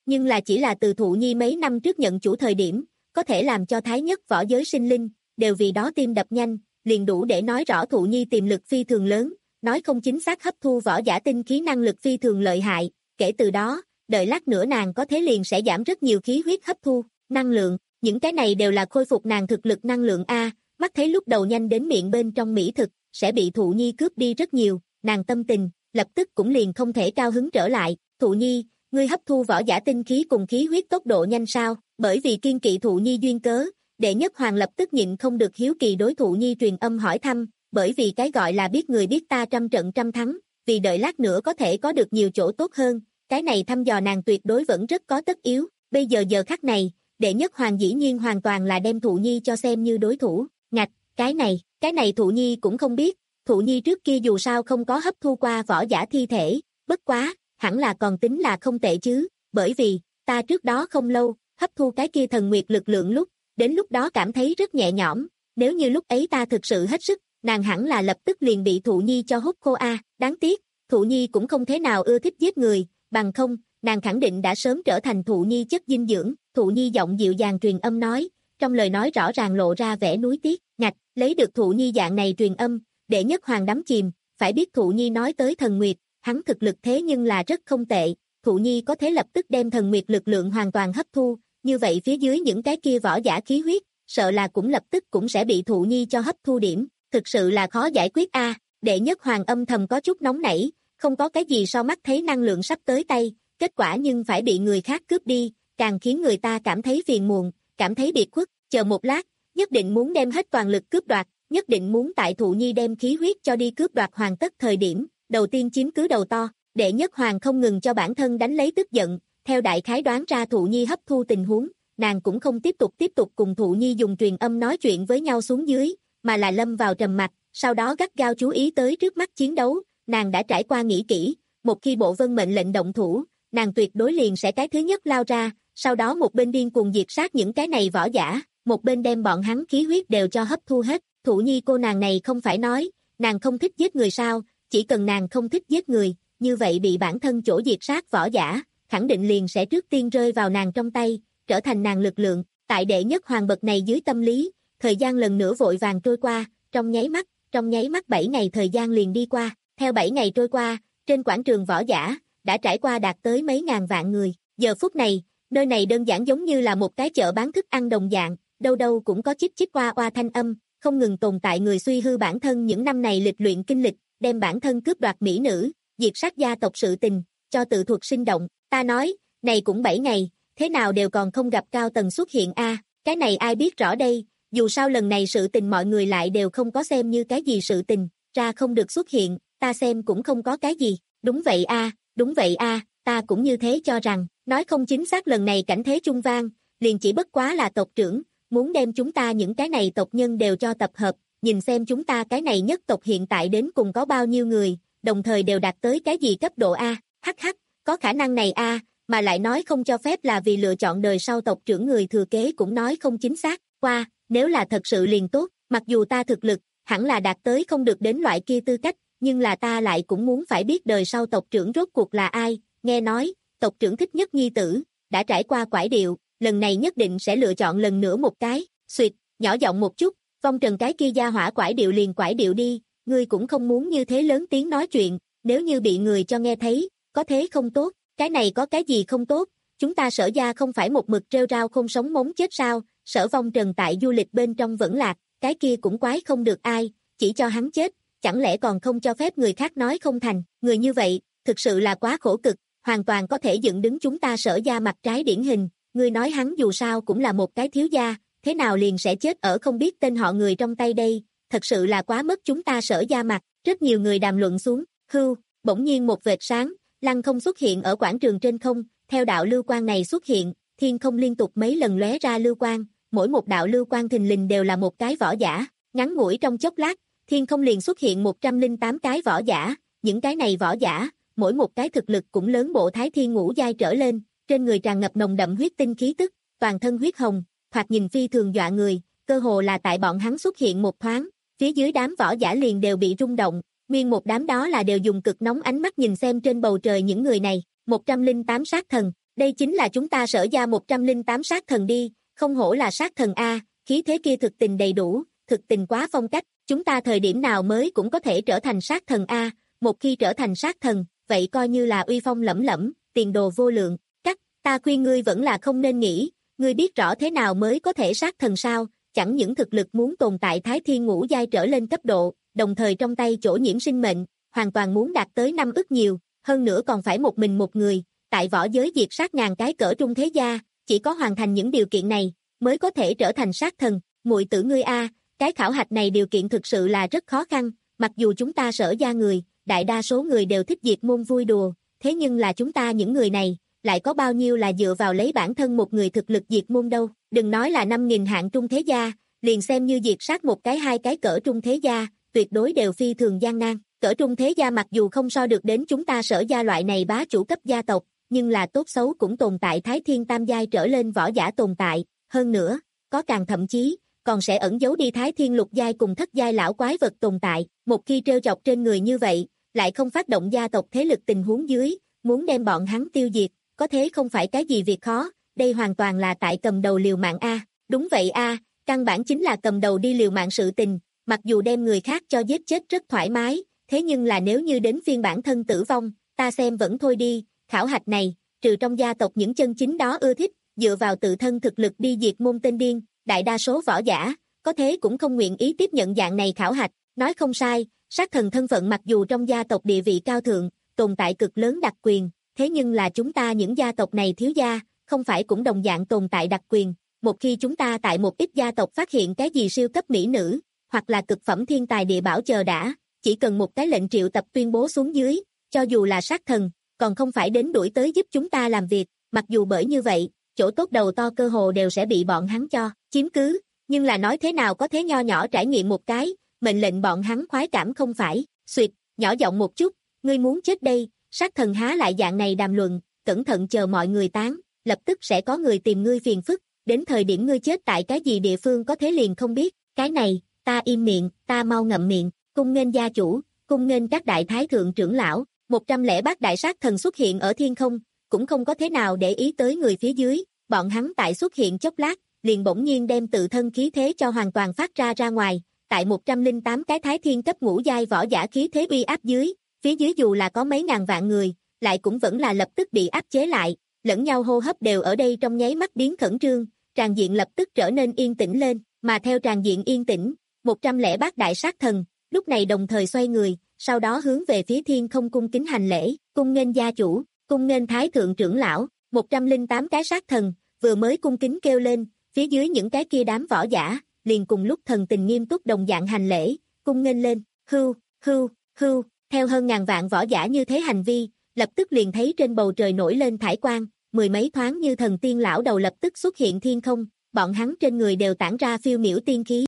nhưng là chỉ là từ Thụ Nhi mấy năm trước nhận chủ thời điểm, có thể làm cho thái nhất võ giới sinh linh, đều vì đó tim đập nhanh, liền đủ để nói rõ Thụ Nhi tiềm lực phi thường lớn, nói không chính xác hấp thu võ giả tinh khí năng lực phi thường lợi hại, kể từ đó, đợi lát nữa nàng có thế liền sẽ giảm rất nhiều khí huyết hấp thu, năng lượng, những cái này đều là khôi phục nàng thực lực năng lượng A, mắt thấy lúc đầu nhanh đến miệng bên trong mỹ thực, sẽ bị Thụ Nhi cướp đi rất nhiều, nàng tâm tình, lập tức cũng liền không thể cao hứng trở lại, Thụ Nhi, ngươi hấp thu võ giả tinh khí cùng khí huyết tốc độ nhanh sao, bởi vì kiên kỵ Thụ Nhi duyên cớ, Đệ Nhất Hoàng lập tức nhịn không được hiếu kỳ đối Thụ Nhi truyền âm hỏi thăm, bởi vì cái gọi là biết người biết ta trăm trận trăm thắng, vì đợi lát nữa có thể có được nhiều chỗ tốt hơn, cái này thăm dò nàng tuyệt đối vẫn rất có tất yếu, bây giờ giờ khắc này, Đệ Nhất Hoàng dĩ nhiên hoàn toàn là đem Thụ Nhi cho xem như đối thủ, ngạch, cái này, cái này Thụ Nhi cũng không biết, Thụ Nhi trước kia dù sao không có hấp thu qua võ giả thi thể, bất quá, hẳn là còn tính là không tệ chứ, bởi vì, ta trước đó không lâu, hấp thu cái kia thần nguyệt lực lượng lúc, đến lúc đó cảm thấy rất nhẹ nhõm, nếu như lúc ấy ta thực sự hết sức, nàng hẳn là lập tức liền bị Thụ Nhi cho hút khô a, đáng tiếc, Thụ Nhi cũng không thế nào ưa thích giết người, bằng không, nàng khẳng định đã sớm trở thành Thụ Nhi chất dinh dưỡng, Thụ Nhi giọng dịu dàng truyền âm nói, trong lời nói rõ ràng lộ ra vẻ nuối tiếc, ngạch, lấy được Thụ Nhi dạng này truyền âm, Đệ Nhất Hoàng đắm chìm, phải biết Thụ Nhi nói tới thần nguyệt, hắn thực lực thế nhưng là rất không tệ, Thụ Nhi có thể lập tức đem thần nguyệt lực lượng hoàn toàn hấp thu, như vậy phía dưới những cái kia võ giả khí huyết, sợ là cũng lập tức cũng sẽ bị Thụ Nhi cho hấp thu điểm, thực sự là khó giải quyết a. À, Đệ Nhất Hoàng âm thầm có chút nóng nảy, không có cái gì so mắt thấy năng lượng sắp tới tay, kết quả nhưng phải bị người khác cướp đi, càng khiến người ta cảm thấy phiền muộn, cảm thấy biệt khuất, chờ một lát, nhất định muốn đem hết toàn lực cướp đoạt, nhất định muốn tại Thụ Nhi đem khí huyết cho đi cướp đoạt hoàn tất thời điểm, đầu tiên chiếm cứ đầu to, Đệ Nhất Hoàng không ngừng cho bản thân đánh lấy tức giận, theo đại khái đoán ra Thụ Nhi hấp thu tình huống, nàng cũng không tiếp tục tiếp tục cùng Thụ Nhi dùng truyền âm nói chuyện với nhau xuống dưới, mà là lâm vào trầm mặc, sau đó gắt gao chú ý tới trước mắt chiến đấu, nàng đã trải qua nghĩ kỹ, một khi bộ vân mệnh lệnh động thủ, nàng tuyệt đối liền sẽ cái thứ nhất lao ra, sau đó một bên điên cuồng diệt sát những cái này võ giả, một bên đem bọn hắn khí huyết đều cho hấp thu hết, Thụ Nhi cô nàng này không phải nói, nàng không thích giết người sao, chỉ cần nàng không thích giết người, như vậy bị bản thân chỗ diệt sát võ giả, khẳng định liền sẽ trước tiên rơi vào nàng trong tay, trở thành nàng lực lượng, tại Đệ Nhất Hoàng bậc này dưới tâm lý, thời gian lần nữa vội vàng trôi qua, trong nháy mắt, trong nháy mắt bảy ngày thời gian liền đi qua, theo bảy ngày trôi qua, trên quảng trường võ giả, đã trải qua đạt tới mấy ngàn vạn người, giờ phút này, nơi này đơn giản giống như là một cái chợ bán thức ăn đồng dạng, đâu đâu cũng có chích chích oa oa thanh âm, không ngừng tồn tại người suy hư bản thân những năm này lịch luyện kinh lịch, đem bản thân cướp đoạt mỹ nữ, diệt sát gia tộc sự tình, cho tự thuật sinh động, ta nói, này cũng bảy ngày, thế nào đều còn không gặp Cao Tần xuất hiện a, cái này ai biết rõ đây, dù sao lần này sự tình mọi người lại đều không có xem như cái gì sự tình, ra không được xuất hiện, ta xem cũng không có cái gì, đúng vậy a, đúng vậy a, ta cũng như thế cho rằng, nói không chính xác lần này cảnh thế chung vang, liền chỉ bất quá là tộc trưởng, muốn đem chúng ta những cái này tộc nhân đều cho tập hợp, nhìn xem chúng ta cái này nhất tộc hiện tại đến cùng có bao nhiêu người, đồng thời đều đạt tới cái gì cấp độ A, hắc hắc, có khả năng này A, mà lại nói không cho phép là vì lựa chọn đời sau tộc trưởng người thừa kế cũng nói không chính xác, qua, nếu là thật sự liền tốt, mặc dù ta thực lực, hẳn là đạt tới không được đến loại kia tư cách, nhưng là ta lại cũng muốn phải biết đời sau tộc trưởng rốt cuộc là ai, nghe nói, tộc trưởng thích nhất nhi tử, đã trải qua quải điệu, lần này nhất định sẽ lựa chọn lần nữa một cái, xuyệt, nhỏ giọng một chút, vong trần cái kia gia hỏa quải điệu liền quải điệu đi, ngươi cũng không muốn như thế lớn tiếng nói chuyện, nếu như bị người cho nghe thấy, có thế không tốt, cái này có cái gì không tốt, chúng ta Sở gia không phải một mực treo rao không sống mống chết sao, Sở vong trần tại du lịch bên trong vẫn lạc, cái kia cũng quái không được ai, chỉ cho hắn chết, chẳng lẽ còn không cho phép người khác nói không thành, người như vậy, thực sự là quá khổ cực, hoàn toàn có thể dựng đứng chúng ta Sở gia mặt trái điển hình, ngươi nói hắn dù sao cũng là một cái thiếu gia, thế nào liền sẽ chết ở không biết tên họ người trong tay đây, thật sự là quá mất chúng ta Sở gia mặt, rất nhiều người đàm luận xuống, hưu, bỗng nhiên một vệt sáng, lăng không xuất hiện ở quảng trường trên không, theo đạo lưu quang này xuất hiện, thiên không liên tục mấy lần lóe ra lưu quang, mỗi một đạo lưu quang thình lình đều là một cái võ giả, ngắn ngủi trong chốc lát, thiên không liền xuất hiện một trăm lẻ tám cái võ giả, những cái này võ giả, mỗi một cái thực lực cũng lớn bộ thái thiên ngũ giai trở lên, trên người tràn ngập nồng đậm huyết tinh khí tức, toàn thân huyết hồng, thoạt nhìn phi thường dọa người, cơ hồ là tại bọn hắn xuất hiện một thoáng, phía dưới đám võ giả liền đều bị rung động, nguyên một đám đó là đều dùng cực nóng ánh mắt nhìn xem trên bầu trời những người này, một trăm lẻ tám sát thần, Đây chính là chúng ta Sở gia một trăm lẻ tám sát thần đi, không hổ là sát thần A, khí thế kia thực tình đầy đủ, thực tình quá phong cách, chúng ta thời điểm nào mới cũng có thể trở thành sát thần A, một khi trở thành sát thần, vậy coi như là uy phong lẫm lẫm, tiền đồ vô lượng, cắt, ta khuyên ngươi vẫn là không nên nghĩ, ngươi biết rõ thế nào mới có thể sát thần sao, chẳng những thực lực muốn tồn tại Thái Thiên ngũ giai trở lên cấp độ, đồng thời trong tay chỗ nhiễm sinh mệnh, hoàn toàn muốn đạt tới năm ức nhiều, hơn nữa còn phải một mình một người, tại võ giới diệt sát ngàn cái cỡ trung thế gia, chỉ có hoàn thành những điều kiện này, mới có thể trở thành sát thần, muội tử ngươi a, cái khảo hạch này điều kiện thực sự là rất khó khăn, mặc dù chúng ta Sở gia người, đại đa số người đều thích diệt môn vui đùa, thế nhưng là chúng ta những người này, lại có bao nhiêu là dựa vào lấy bản thân một người thực lực diệt môn đâu, đừng nói là năm nghìn hạng trung thế gia, liền xem như diệt sát một cái hai cái cỡ trung thế gia, tuyệt đối đều phi thường gian nan, cỡ trung thế gia mặc dù không so được đến chúng ta Sở gia loại này bá chủ cấp gia tộc, nhưng là tốt xấu cũng tồn tại Thái Thiên tam giai trở lên võ giả tồn tại, hơn nữa, có càng thậm chí, còn sẽ ẩn giấu đi Thái Thiên lục giai cùng thất giai lão quái vật tồn tại, một khi trêu chọc trên người như vậy, lại không phát động gia tộc thế lực tình huống dưới, muốn đem bọn hắn tiêu diệt, có thế không phải cái gì việc khó, đây hoàn toàn là tại cầm đầu liều mạng A, đúng vậy A, căn bản chính là cầm đầu đi liều mạng sự tình, mặc dù đem người khác cho giết chết rất thoải mái, thế nhưng là nếu như đến phiên bản thân tử vong, ta xem vẫn thôi đi, khảo hạch này, trừ trong gia tộc những chân chính đó ưa thích, dựa vào tự thân thực lực đi diệt môn tên điên, đại đa số võ giả, có thế cũng không nguyện ý tiếp nhận dạng này khảo hạch, nói không sai, sát thần thân phận mặc dù trong gia tộc địa vị cao thượng, tồn tại cực lớn đặc quyền, thế nhưng là chúng ta những gia tộc này thiếu gia, không phải cũng đồng dạng tồn tại đặc quyền, một khi chúng ta tại một ít gia tộc phát hiện cái gì siêu cấp mỹ nữ, hoặc là cực phẩm thiên tài địa bảo chờ đã, chỉ cần một cái lệnh triệu tập tuyên bố xuống dưới, cho dù là sát thần, còn không phải đến đuổi tới giúp chúng ta làm việc, mặc dù bởi như vậy, chỗ tốt đầu to cơ hồ đều sẽ bị bọn hắn cho chiếm cứ, nhưng là nói thế nào có thế nho nhỏ trải nghiệm một cái, mệnh lệnh bọn hắn khoái cảm không phải, xuyệt, nhỏ giọng một chút, ngươi muốn chết đây, sát thần há lại dạng này đàm luận, cẩn thận chờ mọi người tán, lập tức sẽ có người tìm ngươi phiền phức, đến thời điểm ngươi chết tại cái gì địa phương có thế liền không biết, cái này, ta im miệng, ta mau ngậm miệng, cung nghênh gia chủ, cung nghênh các đại thái thượng trưởng lão, một trăm lẻ bát đại sát thần xuất hiện ở thiên không, cũng không có thế nào để ý tới người phía dưới, bọn hắn tại xuất hiện chốc lát, liền bỗng nhiên đem tự thân khí thế cho hoàn toàn phát ra ra ngoài, tại một trăm lẻ tám cái thái thiên cấp ngũ giai võ giả khí thế uy áp dưới, phía dưới dù là có mấy ngàn vạn người, lại cũng vẫn là lập tức bị áp chế lại, lẫn nhau hô hấp đều ở đây trong nháy mắt biến khẩn trương, tràng diện lập tức trở nên yên tĩnh lên, mà theo tràng diện yên tĩnh, một trăm lẻ bát đại sát thần, lúc này đồng thời xoay người, sau đó hướng về phía thiên không cung kính hành lễ, cung nghênh gia chủ, cung nghênh thái thượng trưởng lão, một trăm lẻ tám cái sát thần, vừa mới cung kính kêu lên, phía dưới những cái kia đám võ giả, liền cùng lúc thần tình nghiêm túc đồng dạng hành lễ, cung nghênh lên, hưu, hưu, hưu, theo hơn ngàn vạn võ giả như thế hành vi, lập tức liền thấy trên bầu trời nổi lên thải quang, mười mấy thoáng như thần tiên lão đầu lập tức xuất hiện thiên không, bọn hắn trên người đều tản ra phiêu miểu tiên khí.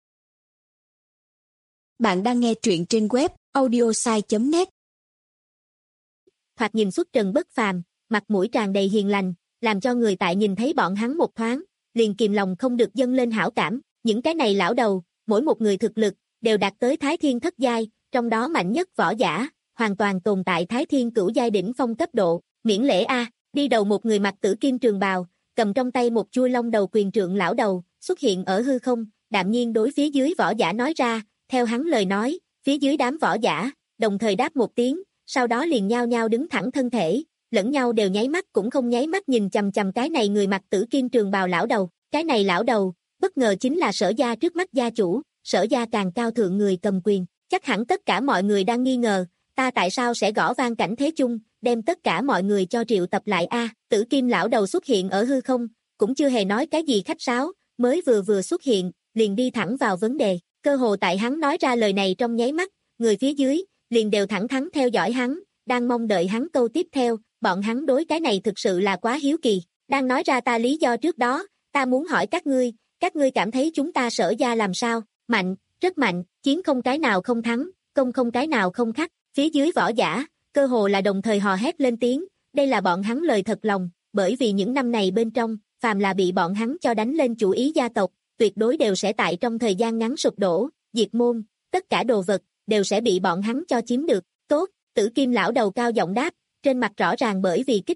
Bạn đang nghe truyện trên web audiosai chấm net. Thoạt nhìn xuất trần bất phàm, mặt mũi tràn đầy hiền lành, làm cho người tại nhìn thấy bọn hắn một thoáng, liền kìm lòng không được dâng lên hảo cảm, những cái này lão đầu, mỗi một người thực lực, đều đạt tới Thái Thiên thất giai, trong đó mạnh nhất võ giả, hoàn toàn tồn tại Thái Thiên cửu giai đỉnh phong cấp độ, miễn lễ a, đi đầu một người mặc tử kim trường bào, cầm trong tay một chuôi long đầu quyền trượng lão đầu, xuất hiện ở hư không, đạm nhiên đối phía dưới võ giả nói ra, theo hắn lời nói, phía dưới đám võ giả, đồng thời đáp một tiếng, sau đó liền nhao nhao đứng thẳng thân thể, lẫn nhau đều nháy mắt cũng không nháy mắt nhìn chằm chằm cái này người mặc tử kim trường bào lão đầu, cái này lão đầu, bất ngờ chính là Sở gia trước mắt gia chủ, Sở gia càng cao thượng người cầm quyền, chắc hẳn tất cả mọi người đang nghi ngờ, ta tại sao sẽ gõ vang cảnh thế chung, đem tất cả mọi người cho triệu tập lại a, tử kim lão đầu xuất hiện ở hư không, cũng chưa hề nói cái gì khách sáo, mới vừa vừa xuất hiện, liền đi thẳng vào vấn đề, cơ hồ tại hắn nói ra lời này trong nháy mắt, người phía dưới, liền đều thẳng thắn theo dõi hắn, đang mong đợi hắn câu tiếp theo, bọn hắn đối cái này thực sự là quá hiếu kỳ, đang nói ra ta lý do trước đó, ta muốn hỏi các ngươi, các ngươi cảm thấy chúng ta Sở gia làm sao, mạnh, rất mạnh, chiến không cái nào không thắng, công không cái nào không khắc, phía dưới võ giả, cơ hồ là đồng thời hò hét lên tiếng, đây là bọn hắn lời thật lòng, bởi vì những năm này bên trong, phàm là bị bọn hắn cho đánh lên chủ ý gia tộc, tuyệt đối đều sẽ tại trong thời gian ngắn sụp đổ, diệt môn, tất cả đồ vật, đều sẽ bị bọn hắn cho chiếm được, tốt, tử kim lão đầu cao giọng đáp, trên mặt rõ ràng bởi vì kích động,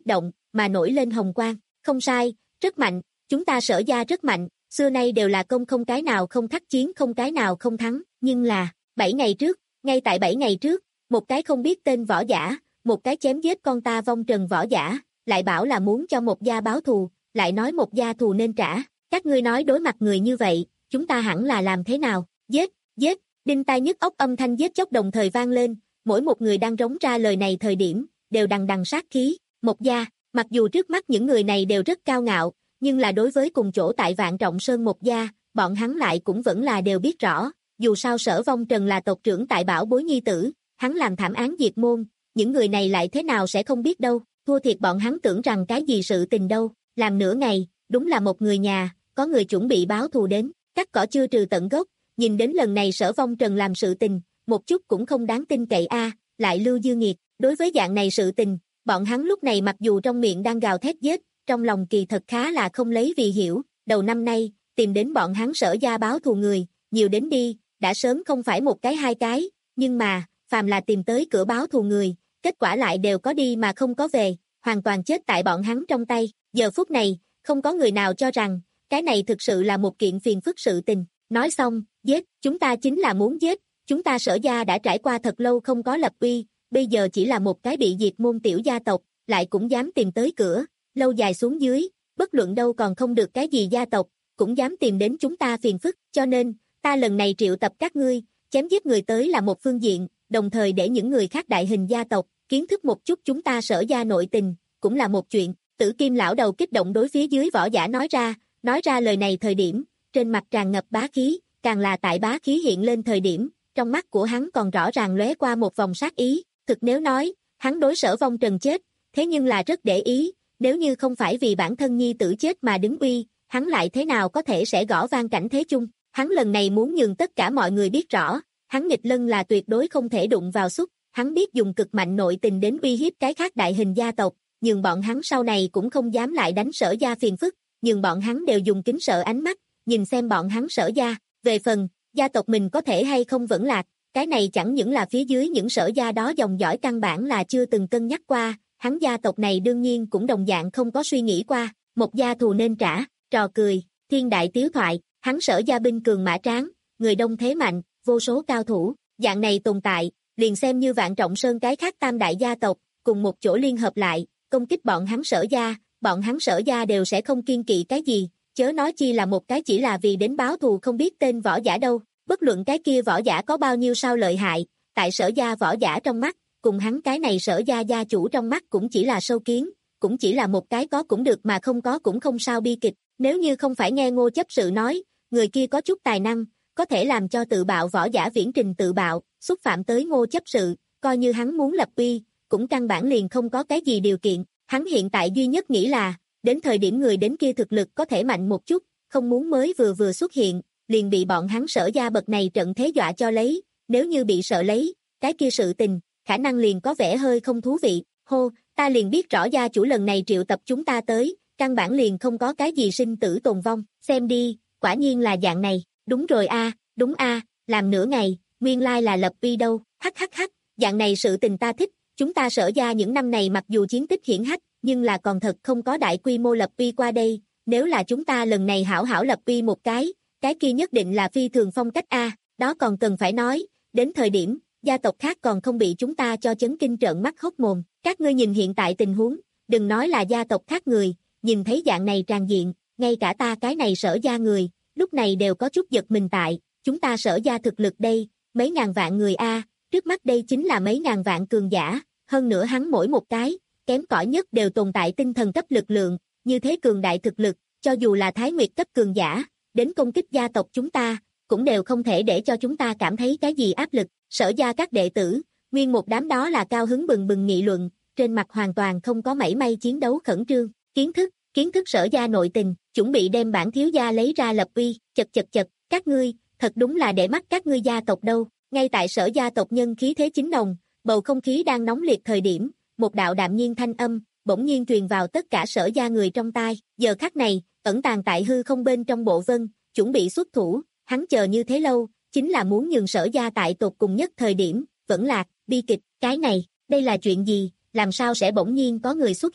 mà nổi lên hồng quang. Không sai, rất mạnh, chúng ta Sở gia rất mạnh, xưa nay đều là công không cái nào không thắt chiến không cái nào không thắng, nhưng là, bảy ngày trước, ngay tại bảy ngày trước, một cái không biết tên võ giả, một cái chém giết con ta vong trần võ giả, lại bảo là muốn cho một gia báo thù, lại nói một gia thù nên trả, các ngươi nói đối mặt người như vậy, chúng ta hẳn là làm thế nào, giết, giết, đinh tai nhức óc âm thanh giết chóc đồng thời vang lên, mỗi một người đang rống ra lời này thời điểm, đều đằng đằng sát khí, một gia, mặc dù trước mắt những người này đều rất cao ngạo, nhưng là đối với cùng chỗ tại Vạn Trọng Sơn một gia, bọn hắn lại cũng vẫn là đều biết rõ, dù sao Sở Vong Trần là tộc trưởng tại Bảo Bối nhi tử, hắn làm thảm án diệt môn, những người này lại thế nào sẽ không biết đâu, thua thiệt bọn hắn tưởng rằng cái gì sự tình đâu, làm nửa ngày, đúng là một người nhà, có người chuẩn bị báo thù đến, cắt cỏ chưa trừ tận gốc, nhìn đến lần này Sở Vong Trần làm sự tình, một chút cũng không đáng tin cậy a, lại lưu dư nghiệt, đối với dạng này sự tình, bọn hắn lúc này mặc dù trong miệng đang gào thét giết, trong lòng kỳ thật khá là không lấy vì hiểu, đầu năm nay, tìm đến bọn hắn Sở gia báo thù người, nhiều đến đi, đã sớm không phải một cái hai cái, nhưng mà, phàm là tìm tới cửa báo thù người, kết quả lại đều có đi mà không có về, hoàn toàn chết tại bọn hắn trong tay, giờ phút này, không có người nào cho rằng, cái này thực sự là một kiện phiền phức sự tình, nói xong, giết, chúng ta chính là muốn giết, chúng ta Sở gia đã trải qua thật lâu không có lập uy, bây giờ chỉ là một cái bị diệt môn tiểu gia tộc, lại cũng dám tìm tới cửa, lâu dài xuống dưới, bất luận đâu còn không được cái gì gia tộc, cũng dám tìm đến chúng ta phiền phức, cho nên, ta lần này triệu tập các ngươi, chém giết người tới là một phương diện, đồng thời để những người khác đại hình gia tộc, kiến thức một chút chúng ta Sở gia nội tình, cũng là một chuyện, Tử Kim lão đầu kích động đối phía dưới võ giả nói ra, nói ra lời này thời điểm, trên mặt tràn ngập bá khí, càng là tại bá khí hiện lên thời điểm, trong mắt của hắn còn rõ ràng lóe qua một vòng sát ý, thực nếu nói, hắn đối Sở Vong Trần chết, thế nhưng là rất để ý, nếu như không phải vì bản thân nhi tử chết mà đứng uy, hắn lại thế nào có thể sẽ gõ vang cảnh thế chung, hắn lần này muốn nhường tất cả mọi người biết rõ, hắn nghịch lân là tuyệt đối không thể đụng vào xúc, hắn biết dùng cực mạnh nội tình đến uy hiếp cái khác đại hình gia tộc, nhưng bọn hắn sau này cũng không dám lại đánh Sở gia phiền phức, nhưng bọn hắn đều dùng kính sợ ánh mắt, nhìn xem bọn hắn Sở gia, về phần, gia tộc mình có thể hay không vẫn lạc, cái này chẳng những là phía dưới những Sở gia đó dòng dõi căn bản là chưa từng cân nhắc qua, hắn gia tộc này đương nhiên cũng đồng dạng không có suy nghĩ qua, một gia thù nên trả, trò cười, thiên đại tiếu thoại, hắn Sở gia binh cường mã tráng, người đông thế mạnh, vô số cao thủ, dạng này tồn tại, liền xem như Vạn Trọng Sơn cái khác tam đại gia tộc, cùng một chỗ liên hợp lại, công kích bọn hắn Sở gia, bọn hắn Sở gia đều sẽ không kiên kỵ cái gì, chớ nói chi là một cái chỉ là vì đến báo thù không biết tên võ giả đâu, bất luận cái kia võ giả có bao nhiêu sao lợi hại, tại Sở gia võ giả trong mắt, cùng hắn cái này Sở gia gia chủ trong mắt cũng chỉ là sâu kiến, cũng chỉ là một cái có cũng được mà không có cũng không sao bi kịch, nếu như không phải nghe Ngô chấp sự nói, người kia có chút tài năng, có thể làm cho tự bạo võ giả viễn trình tự bạo, xúc phạm tới Ngô chấp sự, coi như hắn muốn lập uy, cũng căn bản liền không có cái gì điều kiện, hắn hiện tại duy nhất nghĩ là, đến thời điểm người đến kia thực lực có thể mạnh một chút, không muốn mới vừa vừa xuất hiện, liền bị bọn hắn Sở gia bậc này trận thế dọa cho lấy, nếu như bị sợ lấy, cái kia sự tình, khả năng liền có vẻ hơi không thú vị, hô, ta liền biết rõ gia chủ lần này triệu tập chúng ta tới, căn bản liền không có cái gì sinh tử tồn vong, xem đi, quả nhiên là dạng này, đúng rồi a, đúng a, làm nửa ngày, nguyên lai là lập uy đâu, hắc hắc hắc, dạng này sự tình ta thích, chúng ta Sở gia những năm này mặc dù chiến tích hiển hách, nhưng là còn thật không có đại quy mô lập uy qua đây, nếu là chúng ta lần này hảo hảo lập uy một cái, cái kia nhất định là phi thường phong cách a, đó còn cần phải nói, đến thời điểm, gia tộc khác còn không bị chúng ta cho chấn kinh trợn mắt hốt mồm, các ngươi nhìn hiện tại tình huống, đừng nói là gia tộc khác người, nhìn thấy dạng này tràn diện, ngay cả ta cái này Sở gia người, lúc này đều có chút giật mình tại, chúng ta Sở gia thực lực đây, mấy ngàn vạn người a, trước mắt đây chính là mấy ngàn vạn cường giả, hơn nữa hắn mỗi một cái, kém cỏi nhất đều tồn tại tinh thần cấp lực lượng, như thế cường đại thực lực, cho dù là Thái Nguyệt cấp cường giả, đến công kích gia tộc chúng ta, cũng đều không thể để cho chúng ta cảm thấy cái gì áp lực, Sở gia các đệ tử, nguyên một đám đó là cao hứng bừng bừng nghị luận, trên mặt hoàn toàn không có mảy may chiến đấu khẩn trương, kiến thức, kiến thức Sở gia nội tình, chuẩn bị đem bản thiếu gia lấy ra lập uy, chật chật chật, các ngươi, thật đúng là để mắt các ngươi gia tộc đâu, ngay tại Sở gia tộc nhân khí thế chính nồng, bầu không khí đang nóng liệt thời điểm, một đạo đạm nhiên thanh âm, bỗng nhiên truyền vào tất cả Sở gia người trong tai, giờ khắc này, ẩn tàng tại hư không bên trong bộ vân, chuẩn bị xuất thủ, hắn chờ như thế lâu, chính là muốn nhường Sở gia tại tột cùng nhất thời điểm, vẫn lạc, bi kịch, cái này, đây là chuyện gì, làm sao sẽ bỗng nhiên có người xuất hiện,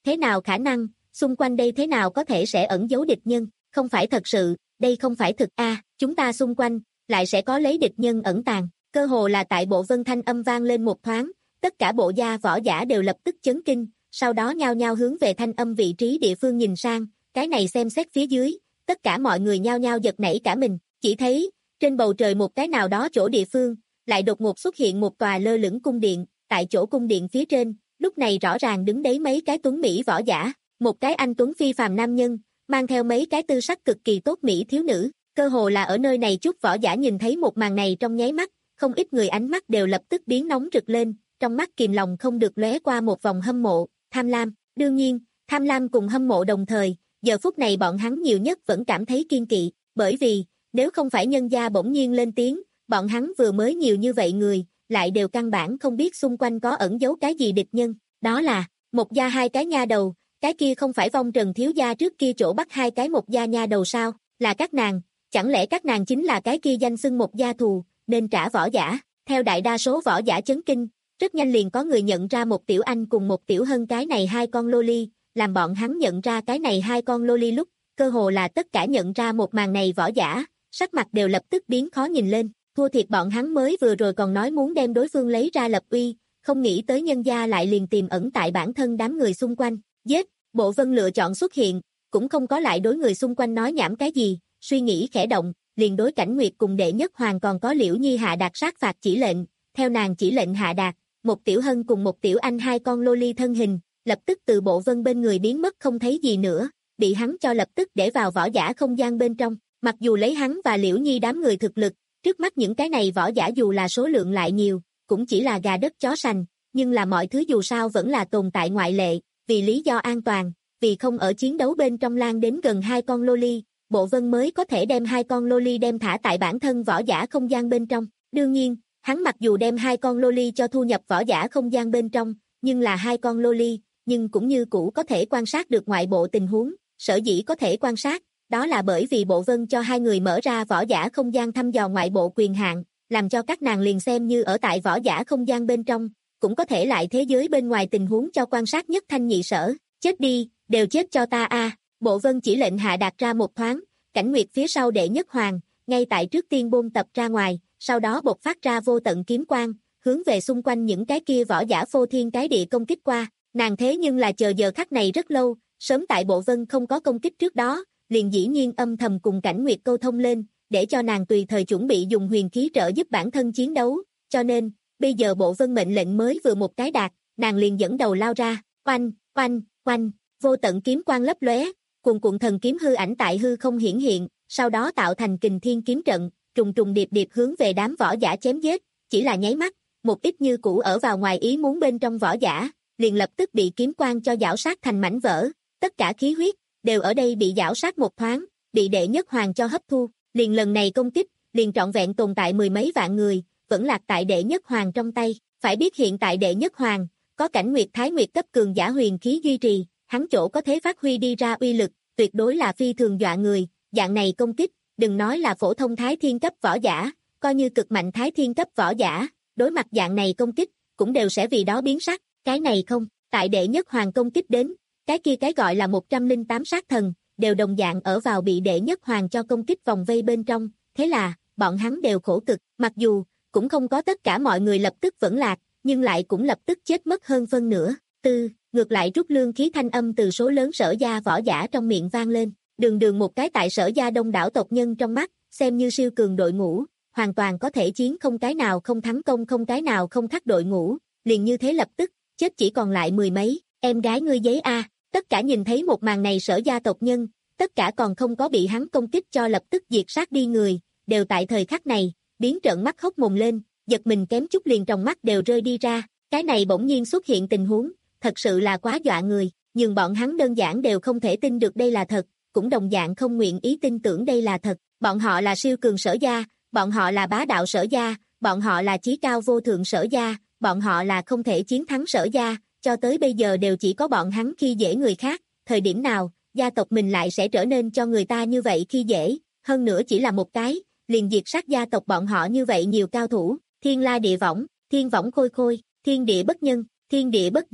thế nào khả năng, xung quanh đây thế nào có thể sẽ ẩn giấu địch nhân, không phải thật sự, đây không phải thực a, chúng ta xung quanh, lại sẽ có lấy địch nhân ẩn tàng, cơ hồ là tại bộ vân thanh âm vang lên một thoáng, tất cả bộ gia võ giả đều lập tức chấn kinh, sau đó nhao nhao hướng về thanh âm vị trí địa phương nhìn sang, cái này xem xét phía dưới, tất cả mọi người nhao nhao giật nảy cả mình, chỉ thấy, trên bầu trời một cái nào đó chỗ địa phương, lại đột ngột xuất hiện một tòa lơ lửng cung điện, tại chỗ cung điện phía trên, lúc này rõ ràng đứng đấy mấy cái tuấn mỹ võ giả, một cái anh tuấn phi phàm nam nhân, mang theo mấy cái tư sắc cực kỳ tốt mỹ thiếu nữ, cơ hồ là ở nơi này chút võ giả nhìn thấy một màn này trong nháy mắt, không ít người ánh mắt đều lập tức biến nóng rực lên, trong mắt kìm lòng không được lóe qua một vòng hâm mộ, tham lam, đương nhiên, tham lam cùng hâm mộ đồng thời, giờ phút này bọn hắn nhiều nhất vẫn cảm thấy kiên kỵ, bởi vì, nếu không phải nhân gia bỗng nhiên lên tiếng, bọn hắn vừa mới nhiều như vậy người, lại đều căn bản không biết xung quanh có ẩn giấu cái gì địch nhân, đó là, một gia hai cái nha đầu, cái kia không phải vong trần thiếu gia trước kia chỗ bắt hai cái một gia nha đầu sao, là các nàng, chẳng lẽ các nàng chính là cái kia danh xưng một gia thù, nên trả võ giả, theo đại đa số võ giả chấn kinh, rất nhanh liền có người nhận ra một tiểu anh cùng một tiểu hân cái này hai con loli, làm bọn hắn nhận ra cái này hai con loli lúc, cơ hồ là tất cả nhận ra một màn này võ giả, sắc mặt đều lập tức biến khó nhìn lên, thua thiệt bọn hắn mới vừa rồi còn nói muốn đem đối phương lấy ra lập uy, không nghĩ tới nhân gia lại liền tìm ẩn tại bản thân đám người xung quanh, giết, Bộ Vân lựa chọn xuất hiện, cũng không có lại đối người xung quanh nói nhảm cái gì, suy nghĩ khẽ động, liền đối Cảnh Nguyệt cùng đệ nhất hoàng còn có Liễu Nhi hạ đạt sát phạt chỉ lệnh, theo nàng chỉ lệnh hạ đạt, một tiểu hân cùng một tiểu anh hai con loli thân hình, lập tức từ Bộ Vân bên người biến mất không thấy gì nữa, bị hắn cho lập tức để vào võ giả không gian bên trong, mặc dù lấy hắn và Liễu Nhi đám người thực lực, trước mắt những cái này võ giả dù là số lượng lại nhiều, cũng chỉ là gà đất chó sành, nhưng là mọi thứ dù sao vẫn là tồn tại ngoại lệ, vì lý do an toàn, vì không ở chiến đấu bên trong lan đến gần hai con loli, Bộ Vân mới có thể đem hai con loli đem thả tại bản thân võ giả không gian bên trong. Đương nhiên, hắn mặc dù đem hai con loli cho thu nhập võ giả không gian bên trong, nhưng là hai con loli, nhưng cũng như cũ có thể quan sát được ngoại bộ tình huống, sở dĩ có thể quan sát, đó là bởi vì Bộ Vân cho hai người mở ra võ giả không gian thăm dò ngoại bộ quyền hạn, làm cho các nàng liền xem như ở tại võ giả không gian bên trong, cũng có thể lại thế giới bên ngoài tình huống cho quan sát nhất thanh nhị sở, chết đi, đều chết cho ta a. Bộ Vân chỉ lệnh hạ đạt ra một thoáng, Cảnh Nguyệt phía sau đệ nhất hoàng, ngay tại trước tiên bôn tập ra ngoài, sau đó bộc phát ra vô tận kiếm quang, hướng về xung quanh những cái kia võ giả phô thiên cái địa công kích qua, nàng thế nhưng là chờ giờ khắc này rất lâu, sớm tại Bộ Vân không có công kích trước đó, liền dĩ nhiên âm thầm cùng Cảnh Nguyệt câu thông lên, để cho nàng tùy thời chuẩn bị dùng huyền khí trợ giúp bản thân chiến đấu, cho nên, bây giờ Bộ Vân mệnh lệnh mới vừa một cái đạt, nàng liền dẫn đầu lao ra, oanh, oanh, oanh, vô tận kiếm quang lấp lóe, cuồn cuộn thần kiếm hư ảnh tại hư không hiển hiện, sau đó tạo thành kình thiên kiếm trận, trùng trùng điệp điệp hướng về đám võ giả chém giết, chỉ là nháy mắt, một ít như cũ ở vào ngoài ý muốn bên trong võ giả, liền lập tức bị kiếm quang cho giảo sát thành mảnh vỡ, tất cả khí huyết đều ở đây bị giảo sát một thoáng, bị đệ nhất hoàng cho hấp thu, liền lần này công kích, liền trọn vẹn tồn tại mười mấy vạn người, vẫn lạc tại đệ nhất hoàng trong tay, phải biết hiện tại đệ nhất hoàng, có Cảnh Nguyệt Thái Nguyệt cấp cường giả huyền khí duy trì, hắn chỗ có thế phát huy đi ra uy lực, tuyệt đối là phi thường dọa người, dạng này công kích, đừng nói là phổ thông thái thiên cấp võ giả, coi như cực mạnh thái thiên cấp võ giả, đối mặt dạng này công kích, cũng đều sẽ vì đó biến sắc, cái này không, tại đệ nhất hoàng công kích đến, cái kia cái gọi là một trăm lẻ tám sát thần, đều đồng dạng ở vào bị đệ nhất hoàng cho công kích vòng vây bên trong, thế là, bọn hắn đều khổ cực, mặc dù, cũng không có tất cả mọi người lập tức vẫn lạc, nhưng lại cũng lập tức chết mất hơn phân nửa. Tư, ngược lại rút lương khí thanh âm từ số lớn Sở gia võ giả trong miệng vang lên, đường đường một cái tại Sở gia đông đảo tộc nhân trong mắt, xem như siêu cường đội ngũ, hoàn toàn có thể chiến không cái nào không thắng công không cái nào không thắt đội ngũ, liền như thế lập tức, chết chỉ còn lại mười mấy, em gái ngươi giấy a, tất cả nhìn thấy một màn này Sở gia tộc nhân, tất cả còn không có bị hắn công kích cho lập tức diệt sát đi người, đều tại thời khắc này, biến trợn mắt hốc mồm lên, giật mình kém chút liền trong mắt đều rơi đi ra, cái này bỗng nhiên xuất hiện tình huống, thật sự là quá dọa người, nhưng bọn hắn đơn giản đều không thể tin được đây là thật, cũng đồng dạng không nguyện ý tin tưởng đây là thật, bọn họ là siêu cường Sở gia, bọn họ là bá đạo Sở gia, bọn họ là chí cao vô thượng Sở gia, bọn họ là không thể chiến thắng Sở gia, cho tới bây giờ đều chỉ có bọn hắn khi dễ người khác, thời điểm nào, gia tộc mình lại sẽ trở nên cho người ta như vậy khi dễ, hơn nữa chỉ là một cái, liền diệt sát gia tộc bọn họ như vậy nhiều cao thủ, thiên la địa võng, thiên võng khôi khôi, thiên địa bất nhân, thiên địa bất dung,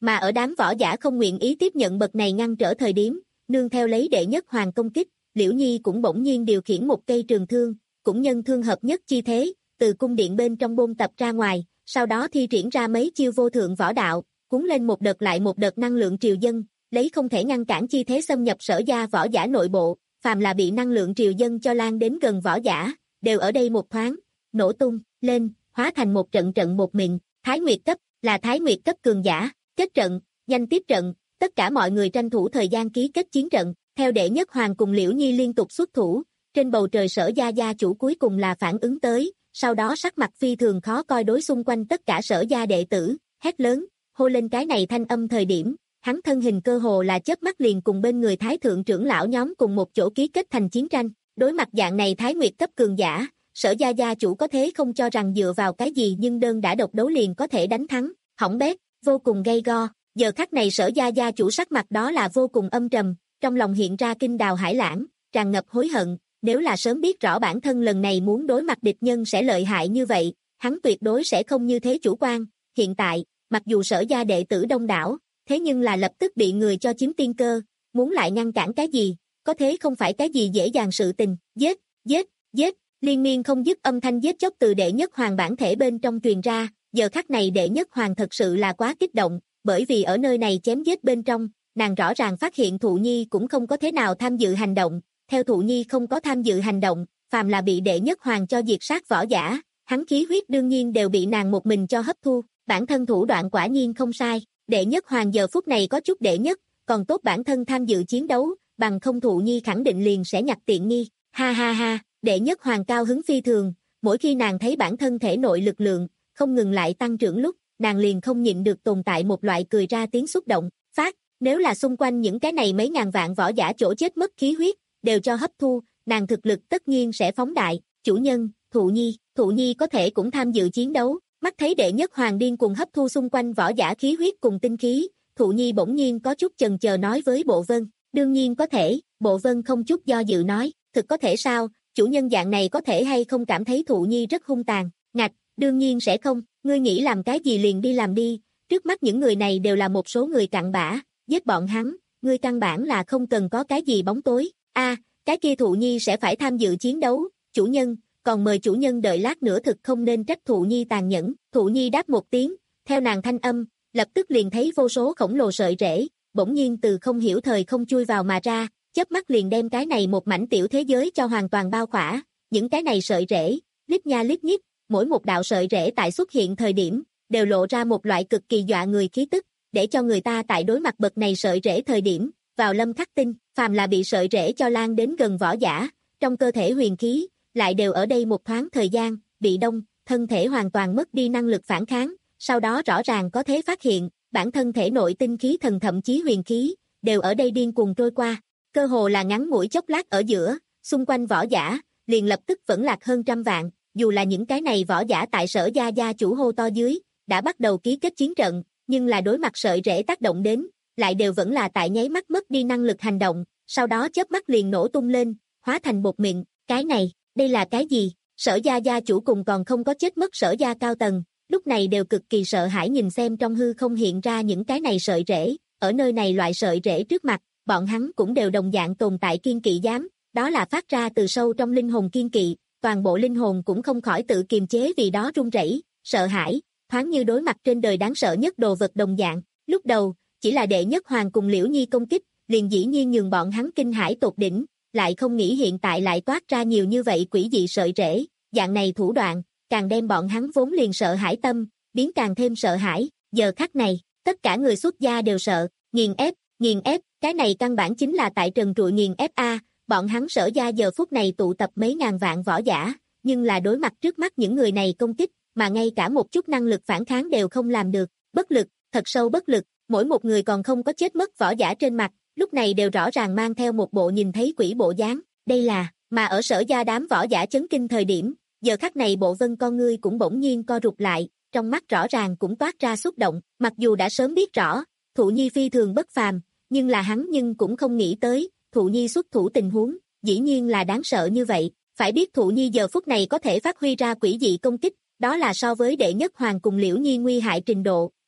Mà ở đám võ giả không nguyện ý tiếp nhận bậc này ngăn trở thời điểm, nương theo lấy đệ nhất hoàng công kích, Liễu Nhi cũng bỗng nhiên điều khiển một cây trường thương, cũng nhân thương hợp nhất chi thế, từ cung điện bên trong bôn tập ra ngoài, sau đó thi triển ra mấy chiêu vô thượng võ đạo, cuốn lên một đợt lại một đợt năng lượng triều dân, lấy không thể ngăn cản chi thế xâm nhập Sở gia võ giả nội bộ, phàm là bị năng lượng triều dân cho lan đến gần võ giả, đều ở đây một thoáng nổ tung lên, hóa thành một trận trận một mịn. Thái Nguyệt cấp là Thái Nguyệt cấp cường giả, kết trận, nhanh tiếp trận, tất cả mọi người tranh thủ thời gian ký kết chiến trận, theo đệ nhất hoàng cùng Liễu Nhi liên tục xuất thủ, trên bầu trời Sở gia gia chủ cuối cùng là phản ứng tới, sau đó sắc mặt phi thường khó coi đối xung quanh tất cả Sở gia đệ tử, hét lớn, hô lên cái này thanh âm thời điểm, hắn thân hình cơ hồ là chớp mắt liền cùng bên người Thái thượng trưởng lão nhóm cùng một chỗ ký kết thành chiến tranh, đối mặt dạng này Thái Nguyệt cấp cường giả, Sở gia gia chủ có thế không cho rằng dựa vào cái gì nhưng đơn đã độc đấu liền có thể đánh thắng, hỏng bét, vô cùng gay go, giờ khắc này Sở gia gia chủ sắc mặt đó là vô cùng âm trầm, trong lòng hiện ra kinh đào hải lãng, tràn ngập hối hận, nếu là sớm biết rõ bản thân lần này muốn đối mặt địch nhân sẽ lợi hại như vậy, hắn tuyệt đối sẽ không như thế chủ quan, hiện tại, mặc dù Sở gia đệ tử đông đảo, thế nhưng là lập tức bị người cho chiếm tiên cơ, muốn lại ngăn cản cái gì, có thế không phải cái gì dễ dàng sự tình, giết, giết, giết, liên miên không dứt âm thanh giết chóc từ đệ nhất hoàng bản thể bên trong truyền ra, giờ khắc này đệ nhất hoàng thật sự là quá kích động, bởi vì ở nơi này chém giết bên trong, nàng rõ ràng phát hiện Thụ Nhi cũng không có thế nào tham dự hành động, theo Thụ Nhi không có tham dự hành động, phàm là bị đệ nhất hoàng cho diệt sát võ giả, hắn khí huyết đương nhiên đều bị nàng một mình cho hấp thu, bản thân thủ đoạn quả nhiên không sai, đệ nhất hoàng giờ phút này có chút đệ nhất, còn tốt bản thân tham dự chiến đấu, bằng không Thụ Nhi khẳng định liền sẽ nhặt tiện nghi, ha ha ha, đệ nhất hoàng cao hứng phi thường, mỗi khi nàng thấy bản thân thể nội lực lượng, không ngừng lại tăng trưởng lúc, nàng liền không nhịn được tồn tại một loại cười ra tiếng xúc động, phát, nếu là xung quanh những cái này mấy ngàn vạn võ giả chỗ chết mất khí huyết, đều cho hấp thu, nàng thực lực tất nhiên sẽ phóng đại, chủ nhân, Thụ Nhi, Thụ Nhi có thể cũng tham dự chiến đấu, mắt thấy đệ nhất hoàng điên cuồng hấp thu xung quanh võ giả khí huyết cùng tinh khí, Thụ Nhi bỗng nhiên có chút chần chờ nói với Bộ Vân, đương nhiên có thể, Bộ Vân không chút do dự nói, thực có thể sao, chủ nhân dạng này có thể hay không cảm thấy Thụ Nhi rất hung tàn, ngạch, đương nhiên sẽ không, ngươi nghĩ làm cái gì liền đi làm đi, trước mắt những người này đều là một số người cặn bã, giết bọn hắn, ngươi căn bản là không cần có cái gì bóng tối, a, cái kia Thụ Nhi sẽ phải tham dự chiến đấu, chủ nhân, còn mời chủ nhân đợi lát nữa thực không nên trách Thụ Nhi tàn nhẫn, Thụ Nhi đáp một tiếng, theo nàng thanh âm, lập tức liền thấy vô số khổng lồ sợi rễ, bỗng nhiên từ không hiểu thời không chui vào mà ra, chớp mắt liền đem cái này một mảnh tiểu thế giới cho hoàn toàn bao khỏa, những cái này sợi rễ, lít nha lít nhít, mỗi một đạo sợi rễ tại xuất hiện thời điểm, đều lộ ra một loại cực kỳ dọa người khí tức, để cho người ta tại đối mặt bậc này sợi rễ thời điểm, vào lâm khắc tinh, phàm là bị sợi rễ cho lan đến gần võ giả, trong cơ thể huyền khí, lại đều ở đây một thoáng thời gian, bị đông, thân thể hoàn toàn mất đi năng lực phản kháng, sau đó rõ ràng có thể phát hiện, bản thân thể nội tinh khí thần thậm chí huyền khí, đều ở đây điên cuồng trôi qua, cơ hồ là ngắn ngủi chốc lát ở giữa, xung quanh võ giả, liền lập tức vẫn lạc hơn trăm vạn, dù là những cái này võ giả tại Sở gia gia chủ hô to dưới, đã bắt đầu ký kết chiến trận, nhưng là đối mặt sợi rễ tác động đến, lại đều vẫn là tại nháy mắt mất đi năng lực hành động, sau đó chớp mắt liền nổ tung lên, hóa thành bột mịn, cái này, đây là cái gì? Sở gia gia chủ cùng còn không có chết mất Sở gia cao tầng, lúc này đều cực kỳ sợ hãi nhìn xem trong hư không hiện ra những cái này sợi rễ, ở nơi này loại sợi rễ trước mặt, bọn hắn cũng đều đồng dạng tồn tại kiên kỵ giám, đó là phát ra từ sâu trong linh hồn kiên kỵ, toàn bộ linh hồn cũng không khỏi tự kiềm chế vì đó run rẩy, sợ hãi, thoáng như đối mặt trên đời đáng sợ nhất đồ vật đồng dạng, lúc đầu, chỉ là đệ nhất hoàng cùng Liễu Nhi công kích, liền dĩ nhiên nhường bọn hắn kinh hãi tột đỉnh, lại không nghĩ hiện tại lại toát ra nhiều như vậy quỷ dị sợi rễ, dạng này thủ đoạn, càng đem bọn hắn vốn liền sợ hãi tâm, biến càng thêm sợ hãi, giờ khắc này, tất cả người xuất gia đều sợ, nghiền ép, nghiền ép, cái này căn bản chính là tại trần trụi nghiền ép a, bọn hắn Sở gia giờ phút này tụ tập mấy ngàn vạn võ giả, nhưng là đối mặt trước mắt những người này công kích, mà ngay cả một chút năng lực phản kháng đều không làm được, bất lực, thật sâu bất lực, mỗi một người còn không có chết mất võ giả trên mặt, lúc này đều rõ ràng mang theo một bộ nhìn thấy quỷ bộ dáng, đây là, mà ở Sở gia đám võ giả chấn kinh thời điểm, giờ khắc này Bộ Vân con ngươi cũng bỗng nhiên co rụt lại, trong mắt rõ ràng cũng toát ra xúc động, mặc dù đã sớm biết rõ, Thụ Nhi phi thường bất phàm, nhưng là hắn nhưng cũng không nghĩ tới, Thụ Nhi xuất thủ tình huống, dĩ nhiên là đáng sợ như vậy, phải biết Thụ Nhi giờ phút này có thể phát huy ra quỷ dị công kích, đó là so với đệ nhất hoàng cùng Liễu Nhi nguy hại trình độ,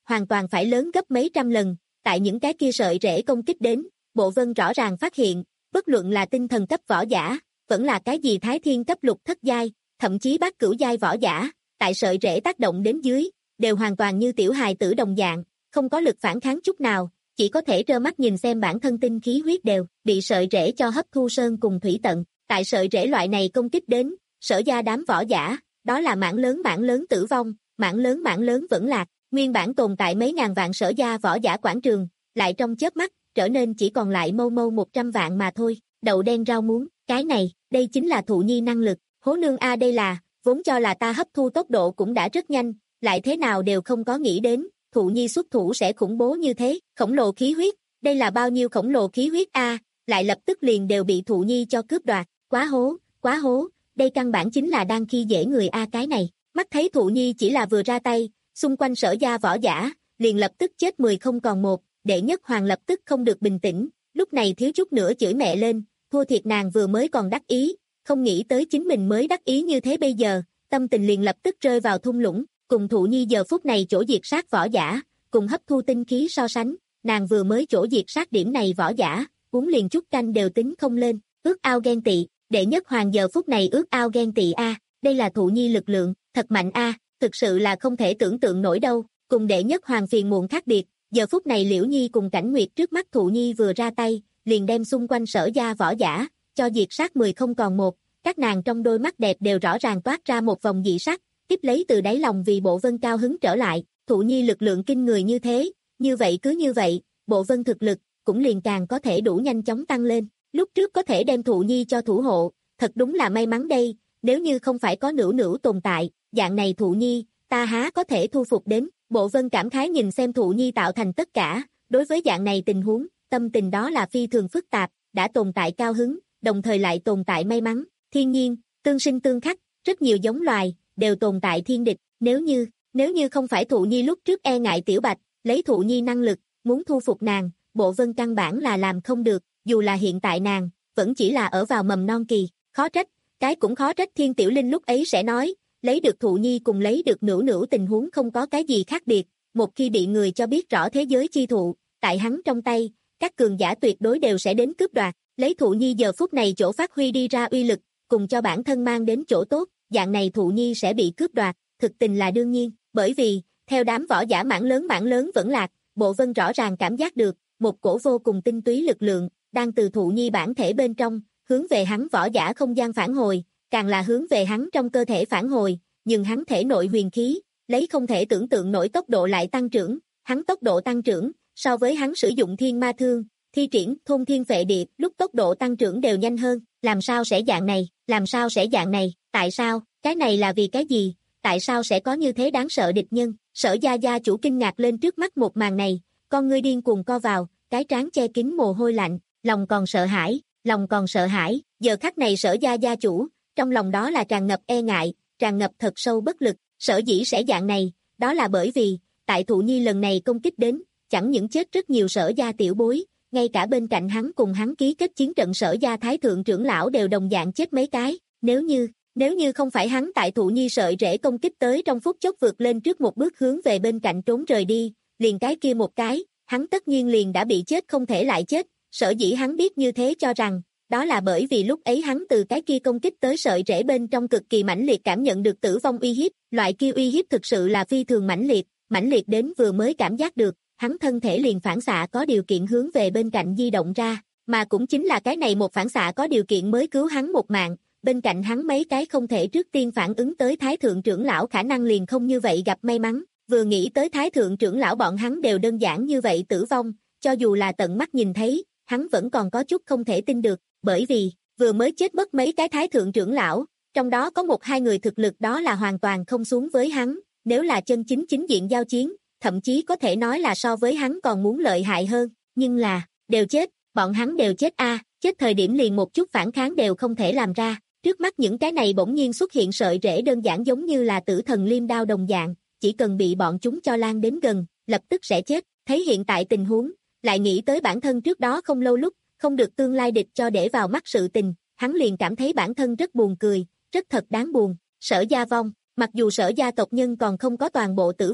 hoàn toàn phải lớn gấp mấy trăm lần, tại những cái kia sợi rễ công kích đến, Bộ Vân rõ ràng phát hiện, bất luận là tinh thần cấp võ giả, vẫn là cái gì thái thiên cấp lục thất giai, thậm chí bát cửu giai võ giả, tại sợi rễ tác động đến dưới, đều hoàn toàn như tiểu hài tử đồng dạng, không có lực phản kháng chút nào, chỉ có thể trơ mắt nhìn xem bản thân tinh khí huyết đều bị sợi rễ cho hấp thu sơn cùng thủy tận. Tại sợi rễ loại này công kích đến, Sở gia đám võ giả, đó là mảng lớn mảng lớn tử vong, mảng lớn mảng lớn vẫn lạc, nguyên bản tồn tại mấy ngàn vạn Sở gia võ giả quảng trường, lại trong chớp mắt, trở nên chỉ còn lại mâu mâu một trăm vạn mà thôi, đậu đen rau muống, cái này, đây chính là Thụ Nhi năng lực, hố nương a đây là, vốn cho là ta hấp thu tốc độ cũng đã rất nhanh, lại thế nào đều không có nghĩ đến, Thụ Nhi xuất thủ sẽ khủng bố như thế, khổng lồ khí huyết, đây là bao nhiêu khổng lồ khí huyết a, lại lập tức liền đều bị Thụ Nhi cho cướp đoạt, quá hố, quá hố, đây căn bản chính là đang khi dễ người a cái này, mắt thấy Thụ Nhi chỉ là vừa ra tay, xung quanh Sở gia võ giả, liền lập tức chết mười không còn một, Đệ Nhất Hoàng lập tức không được bình tĩnh, lúc này thiếu chút nữa chửi mẹ lên, thua thiệt nàng vừa mới còn đắc ý, không nghĩ tới chính mình mới đắc ý như thế bây giờ, tâm tình liền lập tức rơi vào thung lũng, cùng Thụ Nhi giờ phút này chỗ diệt sát võ giả, cùng hấp thu tinh khí so sánh, nàng vừa mới chỗ diệt sát điểm này võ giả, uống liền chút canh đều tính không lên, ước ao ghen tị, Đệ Nhất Hoàng giờ phút này ước ao ghen tị a, đây là Thụ Nhi lực lượng, thật mạnh a, thực sự là không thể tưởng tượng nổi đâu, cùng Đệ Nhất Hoàng phiền muộn khác biệt, giờ phút này Liễu Nhi cùng Cảnh Nguyệt trước mắt Thụ Nhi vừa ra tay, liền đem xung quanh Sở gia võ giả, cho diệt sát mười không còn một, các nàng trong đôi mắt đẹp đều rõ ràng toát ra một vòng dị sắc, tiếp lấy từ đáy lòng vì Bộ Vân cao hứng trở lại, Thụ Nhi lực lượng kinh người như thế, như vậy cứ như vậy, Bộ Vân thực lực, cũng liền càng có thể đủ nhanh chóng tăng lên, lúc trước có thể đem Thụ Nhi cho thủ hộ, thật đúng là may mắn đây, nếu như không phải có Nữu Nữu tồn tại, dạng này Thụ Nhi, ta há có thể thu phục đến, Bộ Vân cảm khái nhìn xem Thụ Nhi tạo thành tất cả, đối với dạng này tình huống, tâm tình đó là phi thường phức tạp, đã tồn tại cao hứng, đồng thời lại tồn tại may mắn, thiên nhiên, tương sinh tương khắc, rất nhiều giống loài, đều tồn tại thiên địch, nếu như, nếu như không phải Thụ Nhi lúc trước e ngại Tiểu Bạch, lấy Thụ Nhi năng lực, muốn thu phục nàng, Bộ Vân căn bản là làm không được, dù là hiện tại nàng, vẫn chỉ là ở vào mầm non kỳ, khó trách, cái cũng khó trách Thiên Tiểu Linh lúc ấy sẽ nói, lấy được Thụ Nhi cùng lấy được Nữu Nữu tình huống không có cái gì khác biệt, một khi bị người cho biết rõ thế giới chi thụ, tại hắn trong tay, các cường giả tuyệt đối đều sẽ đến cướp đoạt, lấy Thụ Nhi giờ phút này chỗ phát huy đi ra uy lực, cùng cho bản thân mang đến chỗ tốt, dạng này Thụ Nhi sẽ bị cướp đoạt, thực tình là đương nhiên, bởi vì, theo đám võ giả mảng lớn mảng lớn vẫn lạc, Bộ Vân rõ ràng cảm giác được, một cổ vô cùng tinh túy lực lượng, đang từ Thụ Nhi bản thể bên trong, hướng về hắn võ giả không gian phản hồi, càng là hướng về hắn trong cơ thể phản hồi, nhưng hắn thể nội huyền khí, lấy không thể tưởng tượng nổi tốc độ lại tăng trưởng, hắn tốc độ tăng trưởng, so với hắn sử dụng thiên ma thương, thi triển thôn thiên phệ địa, lúc tốc độ tăng trưởng đều nhanh hơn, làm sao sẽ dạng này, làm sao sẽ dạng này, tại sao, cái này là vì cái gì, tại sao sẽ có như thế đáng sợ địch nhân, Sở gia gia chủ kinh ngạc lên trước mắt một màn này, con ngươi điên cuồng co vào, cái trán che kín mồ hôi lạnh, lòng còn sợ hãi, lòng còn sợ hãi, giờ khắc này Sở gia gia chủ, trong lòng đó là tràn ngập e ngại, tràn ngập thật sâu bất lực, sở dĩ sẽ dạng này, đó là bởi vì, tại Thụ Nhi lần này công kích đến, chẳng những chết rất nhiều Sở gia tiểu bối, ngay cả bên cạnh hắn cùng hắn ký kết chiến trận Sở gia thái thượng trưởng lão đều đồng dạng chết mấy cái, nếu như, nếu như không phải hắn tại Thụ Nhi sợi rễ công kích tới trong phút chốc vượt lên trước một bước hướng về bên cạnh trốn rời đi, liền cái kia một cái, hắn tất nhiên liền đã bị chết không thể lại chết, sở dĩ hắn biết như thế cho rằng, đó là bởi vì lúc ấy hắn từ cái kia công kích tới sợi rễ bên trong cực kỳ mãnh liệt cảm nhận được tử vong uy hiếp, loại kia uy hiếp thực sự là phi thường mãnh liệt, mãnh liệt đến vừa mới cảm giác được, hắn thân thể liền phản xạ có điều kiện hướng về bên cạnh di động ra, mà cũng chính là cái này một phản xạ có điều kiện mới cứu hắn một mạng, bên cạnh hắn mấy cái không thể trước tiên phản ứng tới Thái Thượng trưởng lão khả năng liền không như vậy gặp may mắn, vừa nghĩ tới Thái Thượng trưởng lão bọn hắn đều đơn giản như vậy tử vong, cho dù là tận mắt nhìn thấy, hắn vẫn còn có chút không thể tin được, bởi vì, vừa mới chết mất mấy cái Thái Thượng trưởng lão, trong đó có một hai người thực lực đó là hoàn toàn không xuống với hắn, nếu là chân chính chính diện giao chiến, thậm chí có thể nói là so với hắn còn muốn lợi hại hơn, nhưng là, đều chết, bọn hắn đều chết a, chết thời điểm liền một chút phản kháng đều không thể làm ra, trước mắt những cái này bỗng nhiên xuất hiện sợi rễ đơn giản giống như là tử thần liêm đao đồng dạng, chỉ cần bị bọn chúng cho lan đến gần, lập tức sẽ chết, thấy hiện tại tình huống, lại nghĩ tới bản thân trước đó không lâu lúc, không được tương lai địch cho để vào mắt sự tình, hắn liền cảm thấy bản thân rất buồn cười, rất thật đáng buồn, Sở gia vong, mặc dù Sở gia tộc nhân còn không có toàn bộ tử vong,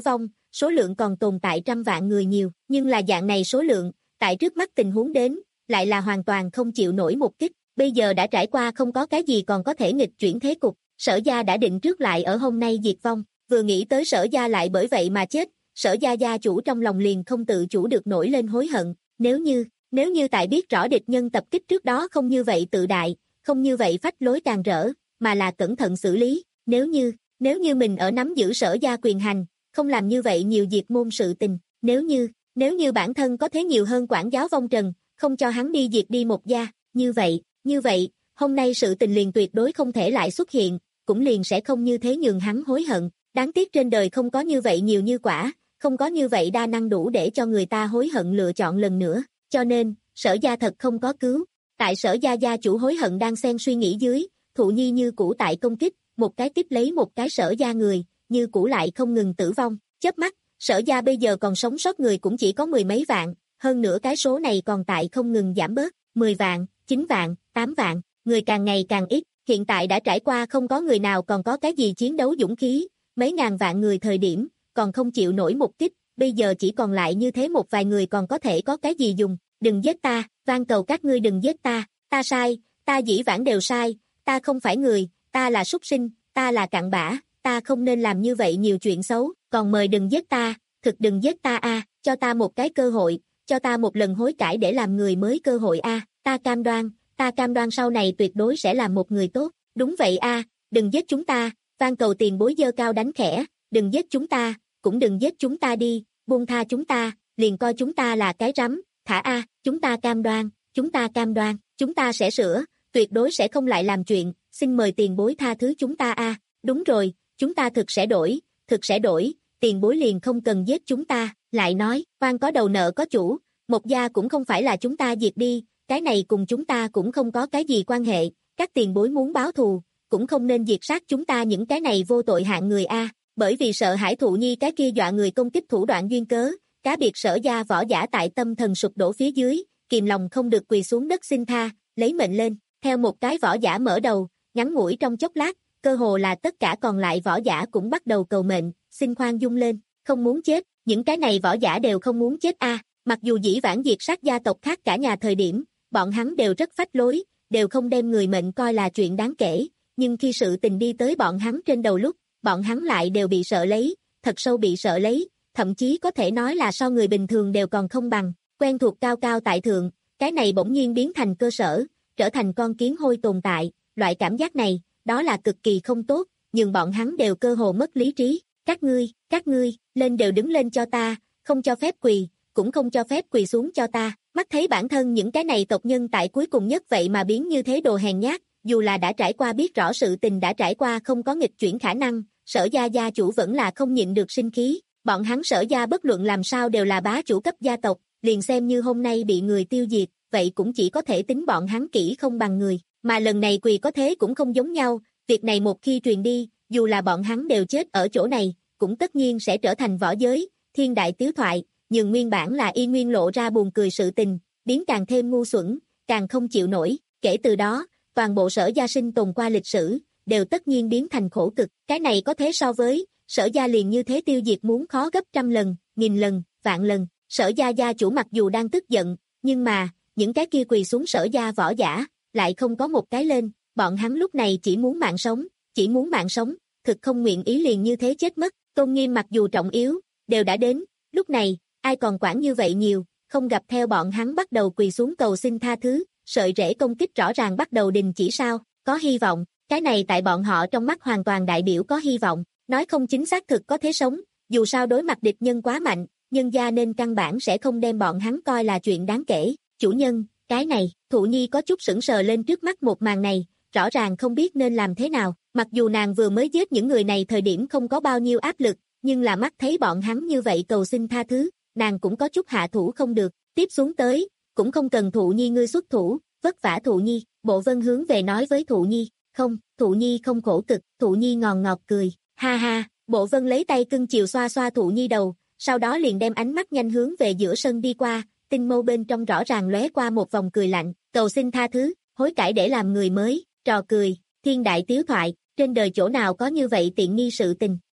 số lượng còn tồn tại trăm vạn người nhiều, nhưng là dạng này số lượng, tại trước mắt tình huống đến, lại là hoàn toàn không chịu nổi một kích, bây giờ đã trải qua không có cái gì còn có thể nghịch chuyển thế cục, Sở gia đã định trước lại ở hôm nay diệt vong, vừa nghĩ tới Sở gia lại bởi vậy mà chết, Sở gia gia chủ trong lòng liền không tự chủ được nổi lên hối hận, nếu như, nếu như tại biết rõ địch nhân tập kích trước đó không như vậy tự đại, không như vậy phách lối càng rỡ, mà là cẩn thận xử lý, nếu như, nếu như mình ở nắm giữ Sở gia quyền hành, không làm như vậy nhiều diệt môn sự tình, nếu như, nếu như bản thân có thế nhiều hơn quản giáo vong trần, không cho hắn đi diệt đi một gia, như vậy, như vậy, hôm nay sự tình liền tuyệt đối không thể lại xuất hiện, cũng liền sẽ không như thế nhường hắn hối hận, đáng tiếc trên đời không có như vậy nhiều như quả, không có như vậy đa năng đủ để cho người ta hối hận lựa chọn lần nữa, cho nên, Sở gia thật không có cứu, tại Sở gia gia chủ hối hận đang xen suy nghĩ dưới, Thụ Nhi như cũ tại công kích, một cái tiếp lấy một cái Sở gia người, như cũ lại không ngừng tử vong, chớp mắt, Sở gia bây giờ còn sống sót người cũng chỉ có mười mấy vạn, hơn nữa cái số này còn tại không ngừng giảm bớt, mười vạn, chín vạn, tám vạn, người càng ngày càng ít, hiện tại đã trải qua không có người nào còn có cái gì chiến đấu dũng khí, mấy ngàn vạn người thời điểm, còn không chịu nổi một kích, bây giờ chỉ còn lại như thế một vài người còn có thể có cái gì dùng, đừng giết ta, van cầu các ngươi đừng giết ta, ta sai, ta dĩ vãng đều sai, ta không phải người, ta là súc sinh, ta là cặn bã, ta không nên làm như vậy nhiều chuyện xấu, còn mời đừng giết ta, thực đừng giết ta a, cho ta một cái cơ hội, cho ta một lần hối cải để làm người mới cơ hội a, ta cam đoan, ta cam đoan sau này tuyệt đối sẽ làm một người tốt, đúng vậy a, đừng giết chúng ta, van cầu tiền bối giơ cao đánh khẽ, đừng giết chúng ta, cũng đừng giết chúng ta đi, buông tha chúng ta, liền coi chúng ta là cái rắm, thả a, chúng ta cam đoan, chúng ta cam đoan, chúng ta sẽ sửa, tuyệt đối sẽ không lại làm chuyện, xin mời tiền bối tha thứ chúng ta a, đúng rồi, chúng ta thực sẽ đổi, thực sẽ đổi, tiền bối liền không cần giết chúng ta, lại nói, oan có đầu nợ có chủ, một gia cũng không phải là chúng ta diệt đi, cái này cùng chúng ta cũng không có cái gì quan hệ, các tiền bối muốn báo thù, cũng không nên diệt sát chúng ta những cái này vô tội hạng người a, bởi vì sợ hãi Thụ Nhi cái kia dọa người công kích thủ đoạn duyên cớ, cá biệt Sở gia võ giả tại tâm thần sụp đổ phía dưới, kìm lòng không được quỳ xuống đất xin tha, lấy mệnh lên, theo một cái võ giả mở đầu, ngắn ngủi trong chốc lát, cơ hồ là tất cả còn lại võ giả cũng bắt đầu cầu mệnh, xin khoan dung lên, không muốn chết, những cái này võ giả đều không muốn chết a, mặc dù dĩ vãng diệt sát gia tộc khác cả nhà thời điểm, bọn hắn đều rất phách lối, đều không đem người mệnh coi là chuyện đáng kể, nhưng khi sự tình đi tới bọn hắn trên đầu lúc, bọn hắn lại đều bị sợ lấy, thật sâu bị sợ lấy, thậm chí có thể nói là so người bình thường đều còn không bằng, quen thuộc cao cao tại thượng, cái này bỗng nhiên biến thành cơ sở, trở thành con kiến hôi tồn tại, loại cảm giác này, đó là cực kỳ không tốt, nhưng bọn hắn đều cơ hồ mất lý trí, các ngươi, các ngươi, lên đều đứng lên cho ta, không cho phép quỳ, cũng không cho phép quỳ xuống cho ta, mắt thấy bản thân những cái này tộc nhân tại cuối cùng nhất vậy mà biến như thế đồ hèn nhát, dù là đã trải qua biết rõ sự tình đã trải qua không có nghịch chuyển khả năng, Sở gia gia chủ vẫn là không nhịn được sinh khí, bọn hắn Sở gia bất luận làm sao đều là bá chủ cấp gia tộc, liền xem như hôm nay bị người tiêu diệt, vậy cũng chỉ có thể tính bọn hắn kỹ không bằng người, mà lần này quỳ có thế cũng không giống nhau, việc này một khi truyền đi, dù là bọn hắn đều chết ở chỗ này, cũng tất nhiên sẽ trở thành võ giới, thiên đại tiếu thoại, nhưng nguyên bản là y nguyên lộ ra buồn cười sự tình, biến càng thêm ngu xuẩn, càng không chịu nổi, kể từ đó, toàn bộ Sở gia sinh tồn qua lịch sử, đều tất nhiên biến thành khổ cực, cái này có thế so với, Sở gia liền như thế tiêu diệt muốn khó gấp trăm lần, nghìn lần, vạn lần, Sở gia gia chủ mặc dù đang tức giận, nhưng mà, những cái kia quỳ xuống Sở gia võ giả, lại không có một cái lên, bọn hắn lúc này chỉ muốn mạng sống, chỉ muốn mạng sống, thực không nguyện ý liền như thế chết mất, tôn nghiêm mặc dù trọng yếu, đều đã đến, lúc này, ai còn quản như vậy nhiều, không gặp theo bọn hắn bắt đầu quỳ xuống cầu xin tha thứ, sợi rễ công kích rõ ràng bắt đầu đình chỉ sao, có hy vọng, cái này tại bọn họ trong mắt hoàn toàn đại biểu có hy vọng, nói không chính xác thực có thế sống, dù sao đối mặt địch nhân quá mạnh, nhân gia nên căn bản sẽ không đem bọn hắn coi là chuyện đáng kể, chủ nhân, cái này, Thụ Nhi có chút sững sờ lên trước mắt một màn này, rõ ràng không biết nên làm thế nào, mặc dù nàng vừa mới giết những người này thời điểm không có bao nhiêu áp lực, nhưng là mắt thấy bọn hắn như vậy cầu xin tha thứ, nàng cũng có chút hạ thủ không được, tiếp xuống tới, cũng không cần Thụ Nhi ngươi xuất thủ, vất vả Thụ Nhi, Bộ Vân hướng về nói với Thụ Nhi, không, Thụ Nhi không khổ cực, Thụ Nhi ngòn ngọt cười, ha ha, Bộ Vân lấy tay cưng chiều xoa xoa Thụ Nhi đầu, sau đó liền đem ánh mắt nhanh hướng về giữa sân đi qua, tinh mâu bên trong rõ ràng lóe qua một vòng cười lạnh, cầu xin tha thứ, hối cải để làm người mới, trò cười, thiên đại tiếu thoại, trên đời chỗ nào có như vậy tiện nghi sự tình,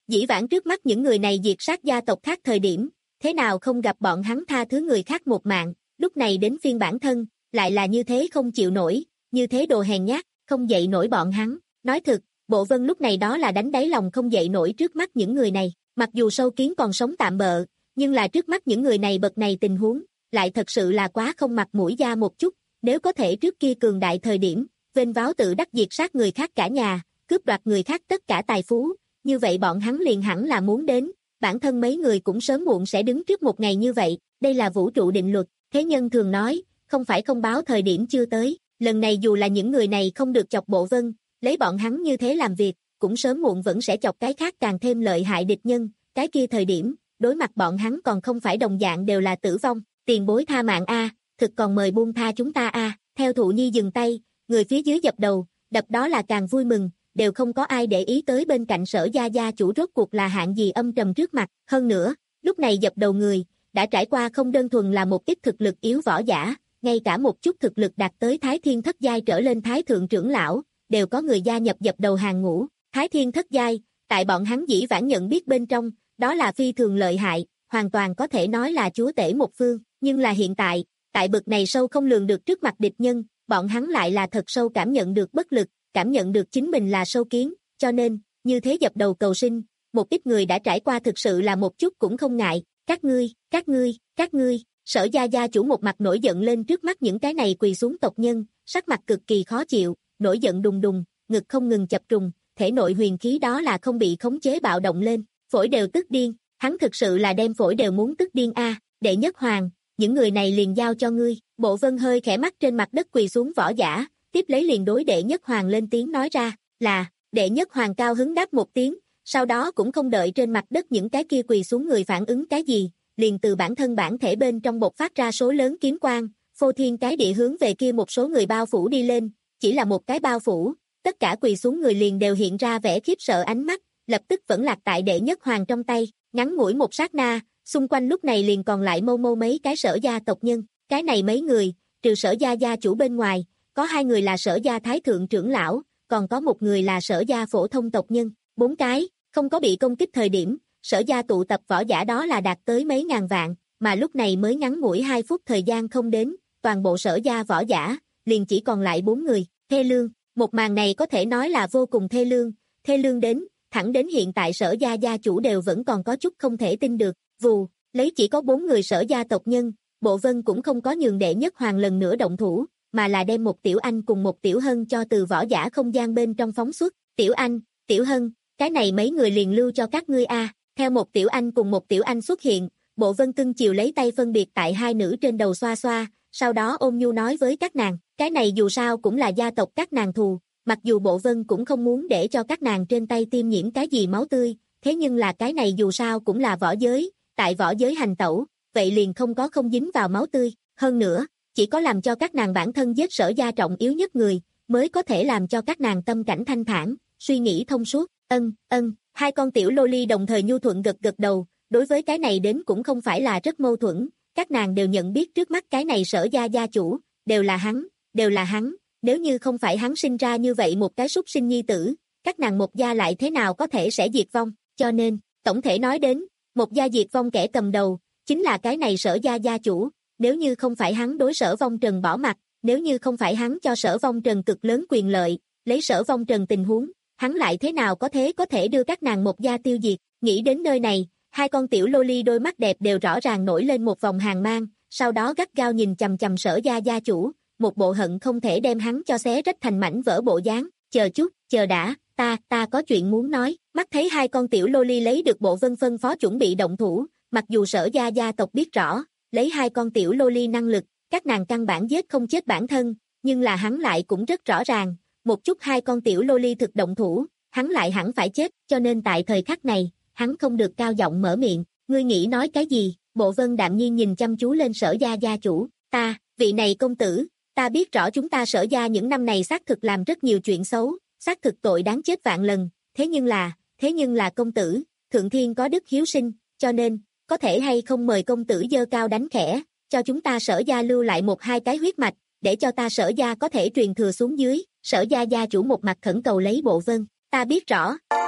Dĩ vãng trước mắt những người này diệt sát gia tộc khác thời điểm, thế nào không gặp bọn hắn tha thứ người khác một mạng, lúc này đến phiên bản thân, lại là như thế không chịu nổi, như thế đồ hèn nhát, không dậy nổi bọn hắn. Nói thực, Bộ Vân lúc này đó là đánh đáy lòng không dậy nổi trước mắt những người này, mặc dù sâu kiến còn sống tạm bợ, nhưng là trước mắt những người này bậc này tình huống, lại thật sự là quá không mặt mũi da một chút, nếu có thể trước kia cường đại thời điểm, vênh váo tự đắc diệt sát người khác cả nhà, cướp đoạt người khác tất cả tài phú, như vậy bọn hắn liền hẳn là muốn đến, bản thân mấy người cũng sớm muộn sẽ đứng trước một ngày như vậy, đây là vũ trụ định luật, thế nhân thường nói, không phải không báo thời điểm chưa tới, lần này dù là những người này không được chọc Bộ Vân, lấy bọn hắn như thế làm việc, cũng sớm muộn vẫn sẽ chọc cái khác càng thêm lợi hại địch nhân, cái kia thời điểm, đối mặt bọn hắn còn không phải đồng dạng đều là tử vong, tiền bối tha mạng a, thực còn mời buông tha chúng ta a. Theo Thụ Nhi dừng tay, người phía dưới dập đầu, đập đó là càng vui mừng, đều không có ai để ý tới bên cạnh Sở gia gia chủ rốt cuộc là hạng gì âm trầm trước mặt, hơn nữa, lúc này dập đầu người, đã trải qua không đơn thuần là một ít thực lực yếu võ giả, ngay cả một chút thực lực đạt tới Thái Thiên thất giai trở lên Thái thượng trưởng lão, đều có người gia nhập dập đầu hàng ngũ, Thái Thiên thất giai, tại bọn hắn dĩ vãng nhận biết bên trong, đó là phi thường lợi hại, hoàn toàn có thể nói là chúa tể một phương, nhưng là hiện tại, tại bực này sâu không lường được trước mặt địch nhân, bọn hắn lại là thật sâu cảm nhận được bất lực, cảm nhận được chính mình là sâu kiến, cho nên, như thế dập đầu cầu sinh, một ít người đã trải qua thực sự là một chút cũng không ngại, các ngươi, các ngươi, các ngươi, Sở gia gia chủ một mặt nổi giận lên trước mắt những cái này quỳ xuống tộc nhân, sắc mặt cực kỳ khó chịu, nổi giận đùng đùng, ngực không ngừng chập trùng, thể nội huyền khí đó là không bị khống chế bạo động lên, phổi đều tức điên, hắn thực sự là đem phổi đều muốn tức điên a, Đệ Nhất Hoàng, những người này liền giao cho ngươi, Bộ Vân hơi khẽ mắt trên mặt đất quỳ xuống võ giả, tiếp lấy liền đối Đệ Nhất Hoàng lên tiếng nói ra, là, Đệ Nhất Hoàng cao hứng đáp một tiếng, sau đó cũng không đợi trên mặt đất những cái kia quỳ xuống người phản ứng cái gì, liền từ bản thân bản thể bên trong bộc phát ra số lớn kiếm quang, phô thiên cái địa hướng về kia một số người bao phủ đi lên, chỉ là một cái bao phủ, tất cả quỳ xuống người liền đều hiện ra vẻ khiếp sợ ánh mắt, lập tức vẫn lạc tại Đệ Nhất Hoàng trong tay, ngắn ngủi một sát na, xung quanh lúc này liền còn lại mâu mâu mấy cái Sở gia tộc nhân, cái này mấy người, trừ Sở gia gia chủ bên ngoài, có hai người là Sở gia thái thượng trưởng lão, còn có một người là Sở gia phổ thông tộc nhân, bốn cái, không có bị công kích thời điểm, Sở gia tụ tập võ giả đó là đạt tới mấy ngàn vạn, mà lúc này mới ngắn ngủi hai phút thời gian không đến, toàn bộ Sở gia võ giả, liền chỉ còn lại bốn người, thê lương, một màn này có thể nói là vô cùng thê lương, thê lương đến, thẳng đến hiện tại Sở gia gia chủ đều vẫn còn có chút không thể tin được, vù, lấy chỉ có bốn người Sở gia tộc nhân, Bộ Vân cũng không có nhường Đệ Nhất Hoàng lần nữa động thủ, mà là đem một Tiểu Anh cùng một Tiểu Hân cho từ võ giả không gian bên trong phóng xuất, Tiểu Anh, Tiểu Hân, cái này mấy người liền lưu cho các ngươi a. Theo một Tiểu Anh cùng một Tiểu Anh xuất hiện, Bộ Vân cưng chiều lấy tay phân biệt tại hai nữ trên đầu xoa xoa, sau đó ôm nhu nói với các nàng, cái này dù sao cũng là gia tộc các nàng thù, mặc dù Bộ Vân cũng không muốn để cho các nàng trên tay tiêm nhiễm cái gì máu tươi, thế nhưng là cái này dù sao cũng là võ giới, tại võ giới hành tẩu, vậy liền không có không dính vào máu tươi, hơn nữa, chỉ có làm cho các nàng bản thân giết Sở gia trọng yếu nhất người, mới có thể làm cho các nàng tâm cảnh thanh thản, suy nghĩ thông suốt, ân, ân, hai con tiểu loli đồng thời nhu thuận gật gật đầu, đối với cái này đến cũng không phải là rất mâu thuẫn, các nàng đều nhận biết trước mắt cái này Sở gia gia chủ, đều là hắn, đều là hắn, nếu như không phải hắn sinh ra như vậy một cái súc sinh nhi tử, các nàng một gia lại thế nào có thể sẽ diệt vong, cho nên, tổng thể nói đến, một gia diệt vong kẻ cầm đầu, chính là cái này Sở gia gia chủ, nếu như không phải hắn đối Sở Vong Trần bỏ mặt, nếu như không phải hắn cho Sở Vong Trần cực lớn quyền lợi, lấy Sở Vong Trần tình huống, hắn lại thế nào có thế có thể đưa các nàng một gia tiêu diệt, nghĩ đến nơi này, hai con tiểu loli đôi mắt đẹp đều rõ ràng nổi lên một vòng hàn mang, sau đó gắt gao nhìn chằm chằm Sở gia gia chủ, một bộ hận không thể đem hắn cho xé rách thành mảnh vỡ bộ dáng, chờ chút, chờ đã, ta, ta có chuyện muốn nói, mắt thấy hai con tiểu loli lấy được Bộ Vân phân phó chuẩn bị động thủ, mặc dù Sở gia gia tộc biết rõ, lấy hai con tiểu loli năng lực, các nàng căn bản giết không chết bản thân, nhưng là hắn lại cũng rất rõ ràng, một chút hai con tiểu loli thực động thủ, hắn lại hẳn phải chết, cho nên tại thời khắc này, hắn không được cao giọng mở miệng, ngươi nghĩ nói cái gì? Bộ Vân đạm nhiên nhìn chăm chú lên Sở gia gia chủ, ta, vị này công tử, ta biết rõ chúng ta Sở gia những năm này xác thực làm rất nhiều chuyện xấu, xác thực tội đáng chết vạn lần, thế nhưng là, thế nhưng là công tử, thượng thiên có đức hiếu sinh, cho nên, có thể hay không mời công tử giơ cao đánh khẽ, cho chúng ta Sở gia lưu lại một hai cái huyết mạch, để cho ta Sở gia có thể truyền thừa xuống dưới, Sở gia gia chủ một mặt khẩn cầu lấy Bộ Vân, ta biết rõ, ta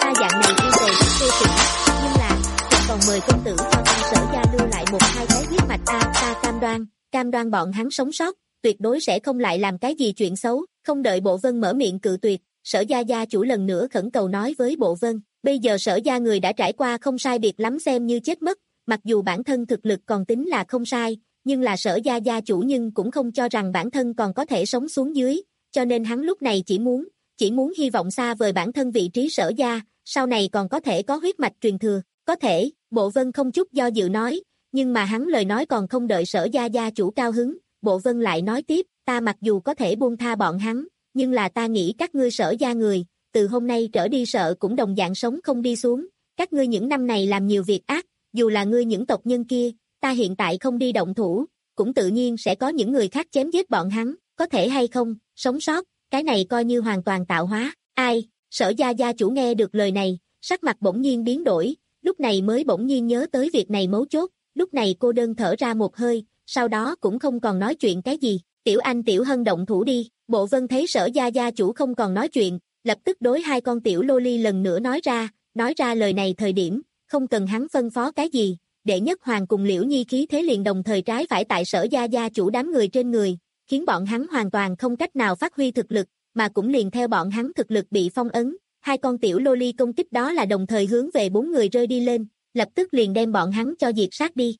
ta dạng này yêu cầu rất tiêu chuẩn, nhưng là, còn mời công tử cho ta Sở gia lưu lại một hai cái huyết mạch a, ta cam đoan, cam đoan bọn hắn sống sót, tuyệt đối sẽ không lại làm cái gì chuyện xấu. Không đợi Bộ Vân mở miệng cự tuyệt, Sở gia gia chủ lần nữa khẩn cầu nói với Bộ Vân, bây giờ Sở gia người đã trải qua không sai biệt lắm xem như chết mất, mặc dù bản thân thực lực còn tính là không sai, nhưng là Sở gia gia chủ nhưng cũng không cho rằng bản thân còn có thể sống xuống dưới, cho nên hắn lúc này chỉ muốn, chỉ muốn hy vọng xa vời bản thân vị trí Sở gia, sau này còn có thể có huyết mạch truyền thừa, có thể, Bộ Vân không chút do dự nói, nhưng mà hắn lời nói còn không đợi Sở gia gia chủ cao hứng, Bộ Vân lại nói tiếp, ta mặc dù có thể buông tha bọn hắn, nhưng là ta nghĩ các ngươi Sở gia người, từ hôm nay trở đi sợ cũng đồng dạng sống không đi xuống, các ngươi những năm này làm nhiều việc ác, dù là ngươi những tộc nhân kia, ta hiện tại không đi động thủ, cũng tự nhiên sẽ có những người khác chém giết bọn hắn, có thể hay không, sống sót, cái này coi như hoàn toàn tạo hóa, ai, Sở gia gia chủ nghe được lời này, sắc mặt bỗng nhiên biến đổi, lúc này mới bỗng nhiên nhớ tới việc này mấu chốt, lúc này cô đơn thở ra một hơi, sau đó cũng không còn nói chuyện cái gì, Tiểu Anh Tiểu Hân động thủ đi, Bộ Vân thấy Sở gia gia chủ không còn nói chuyện, lập tức đối hai con tiểu loli lần nữa nói ra, nói ra lời này thời điểm, không cần hắn phân phó cái gì, Đệ Nhất Hoàng cùng Liễu Nhi khí thế liền đồng thời trái phải tại Sở gia gia chủ đám người trên người, khiến bọn hắn hoàn toàn không cách nào phát huy thực lực, mà cũng liền theo bọn hắn thực lực bị phong ấn, hai con tiểu loli công kích đó là đồng thời hướng về bốn người rơi đi lên, lập tức liền đem bọn hắn cho diệt sát đi.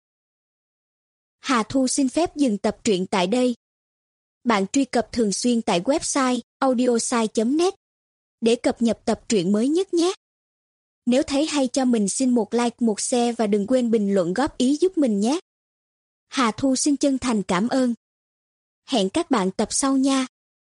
Hà Thu xin phép dừng tập truyện tại đây. Bạn truy cập thường xuyên tại website audiosai chấm net để cập nhật tập truyện mới nhất nhé. Nếu thấy hay cho mình xin một like, một share và đừng quên bình luận góp ý giúp mình nhé. Hà Thu xin chân thành cảm ơn. Hẹn các bạn tập sau nha.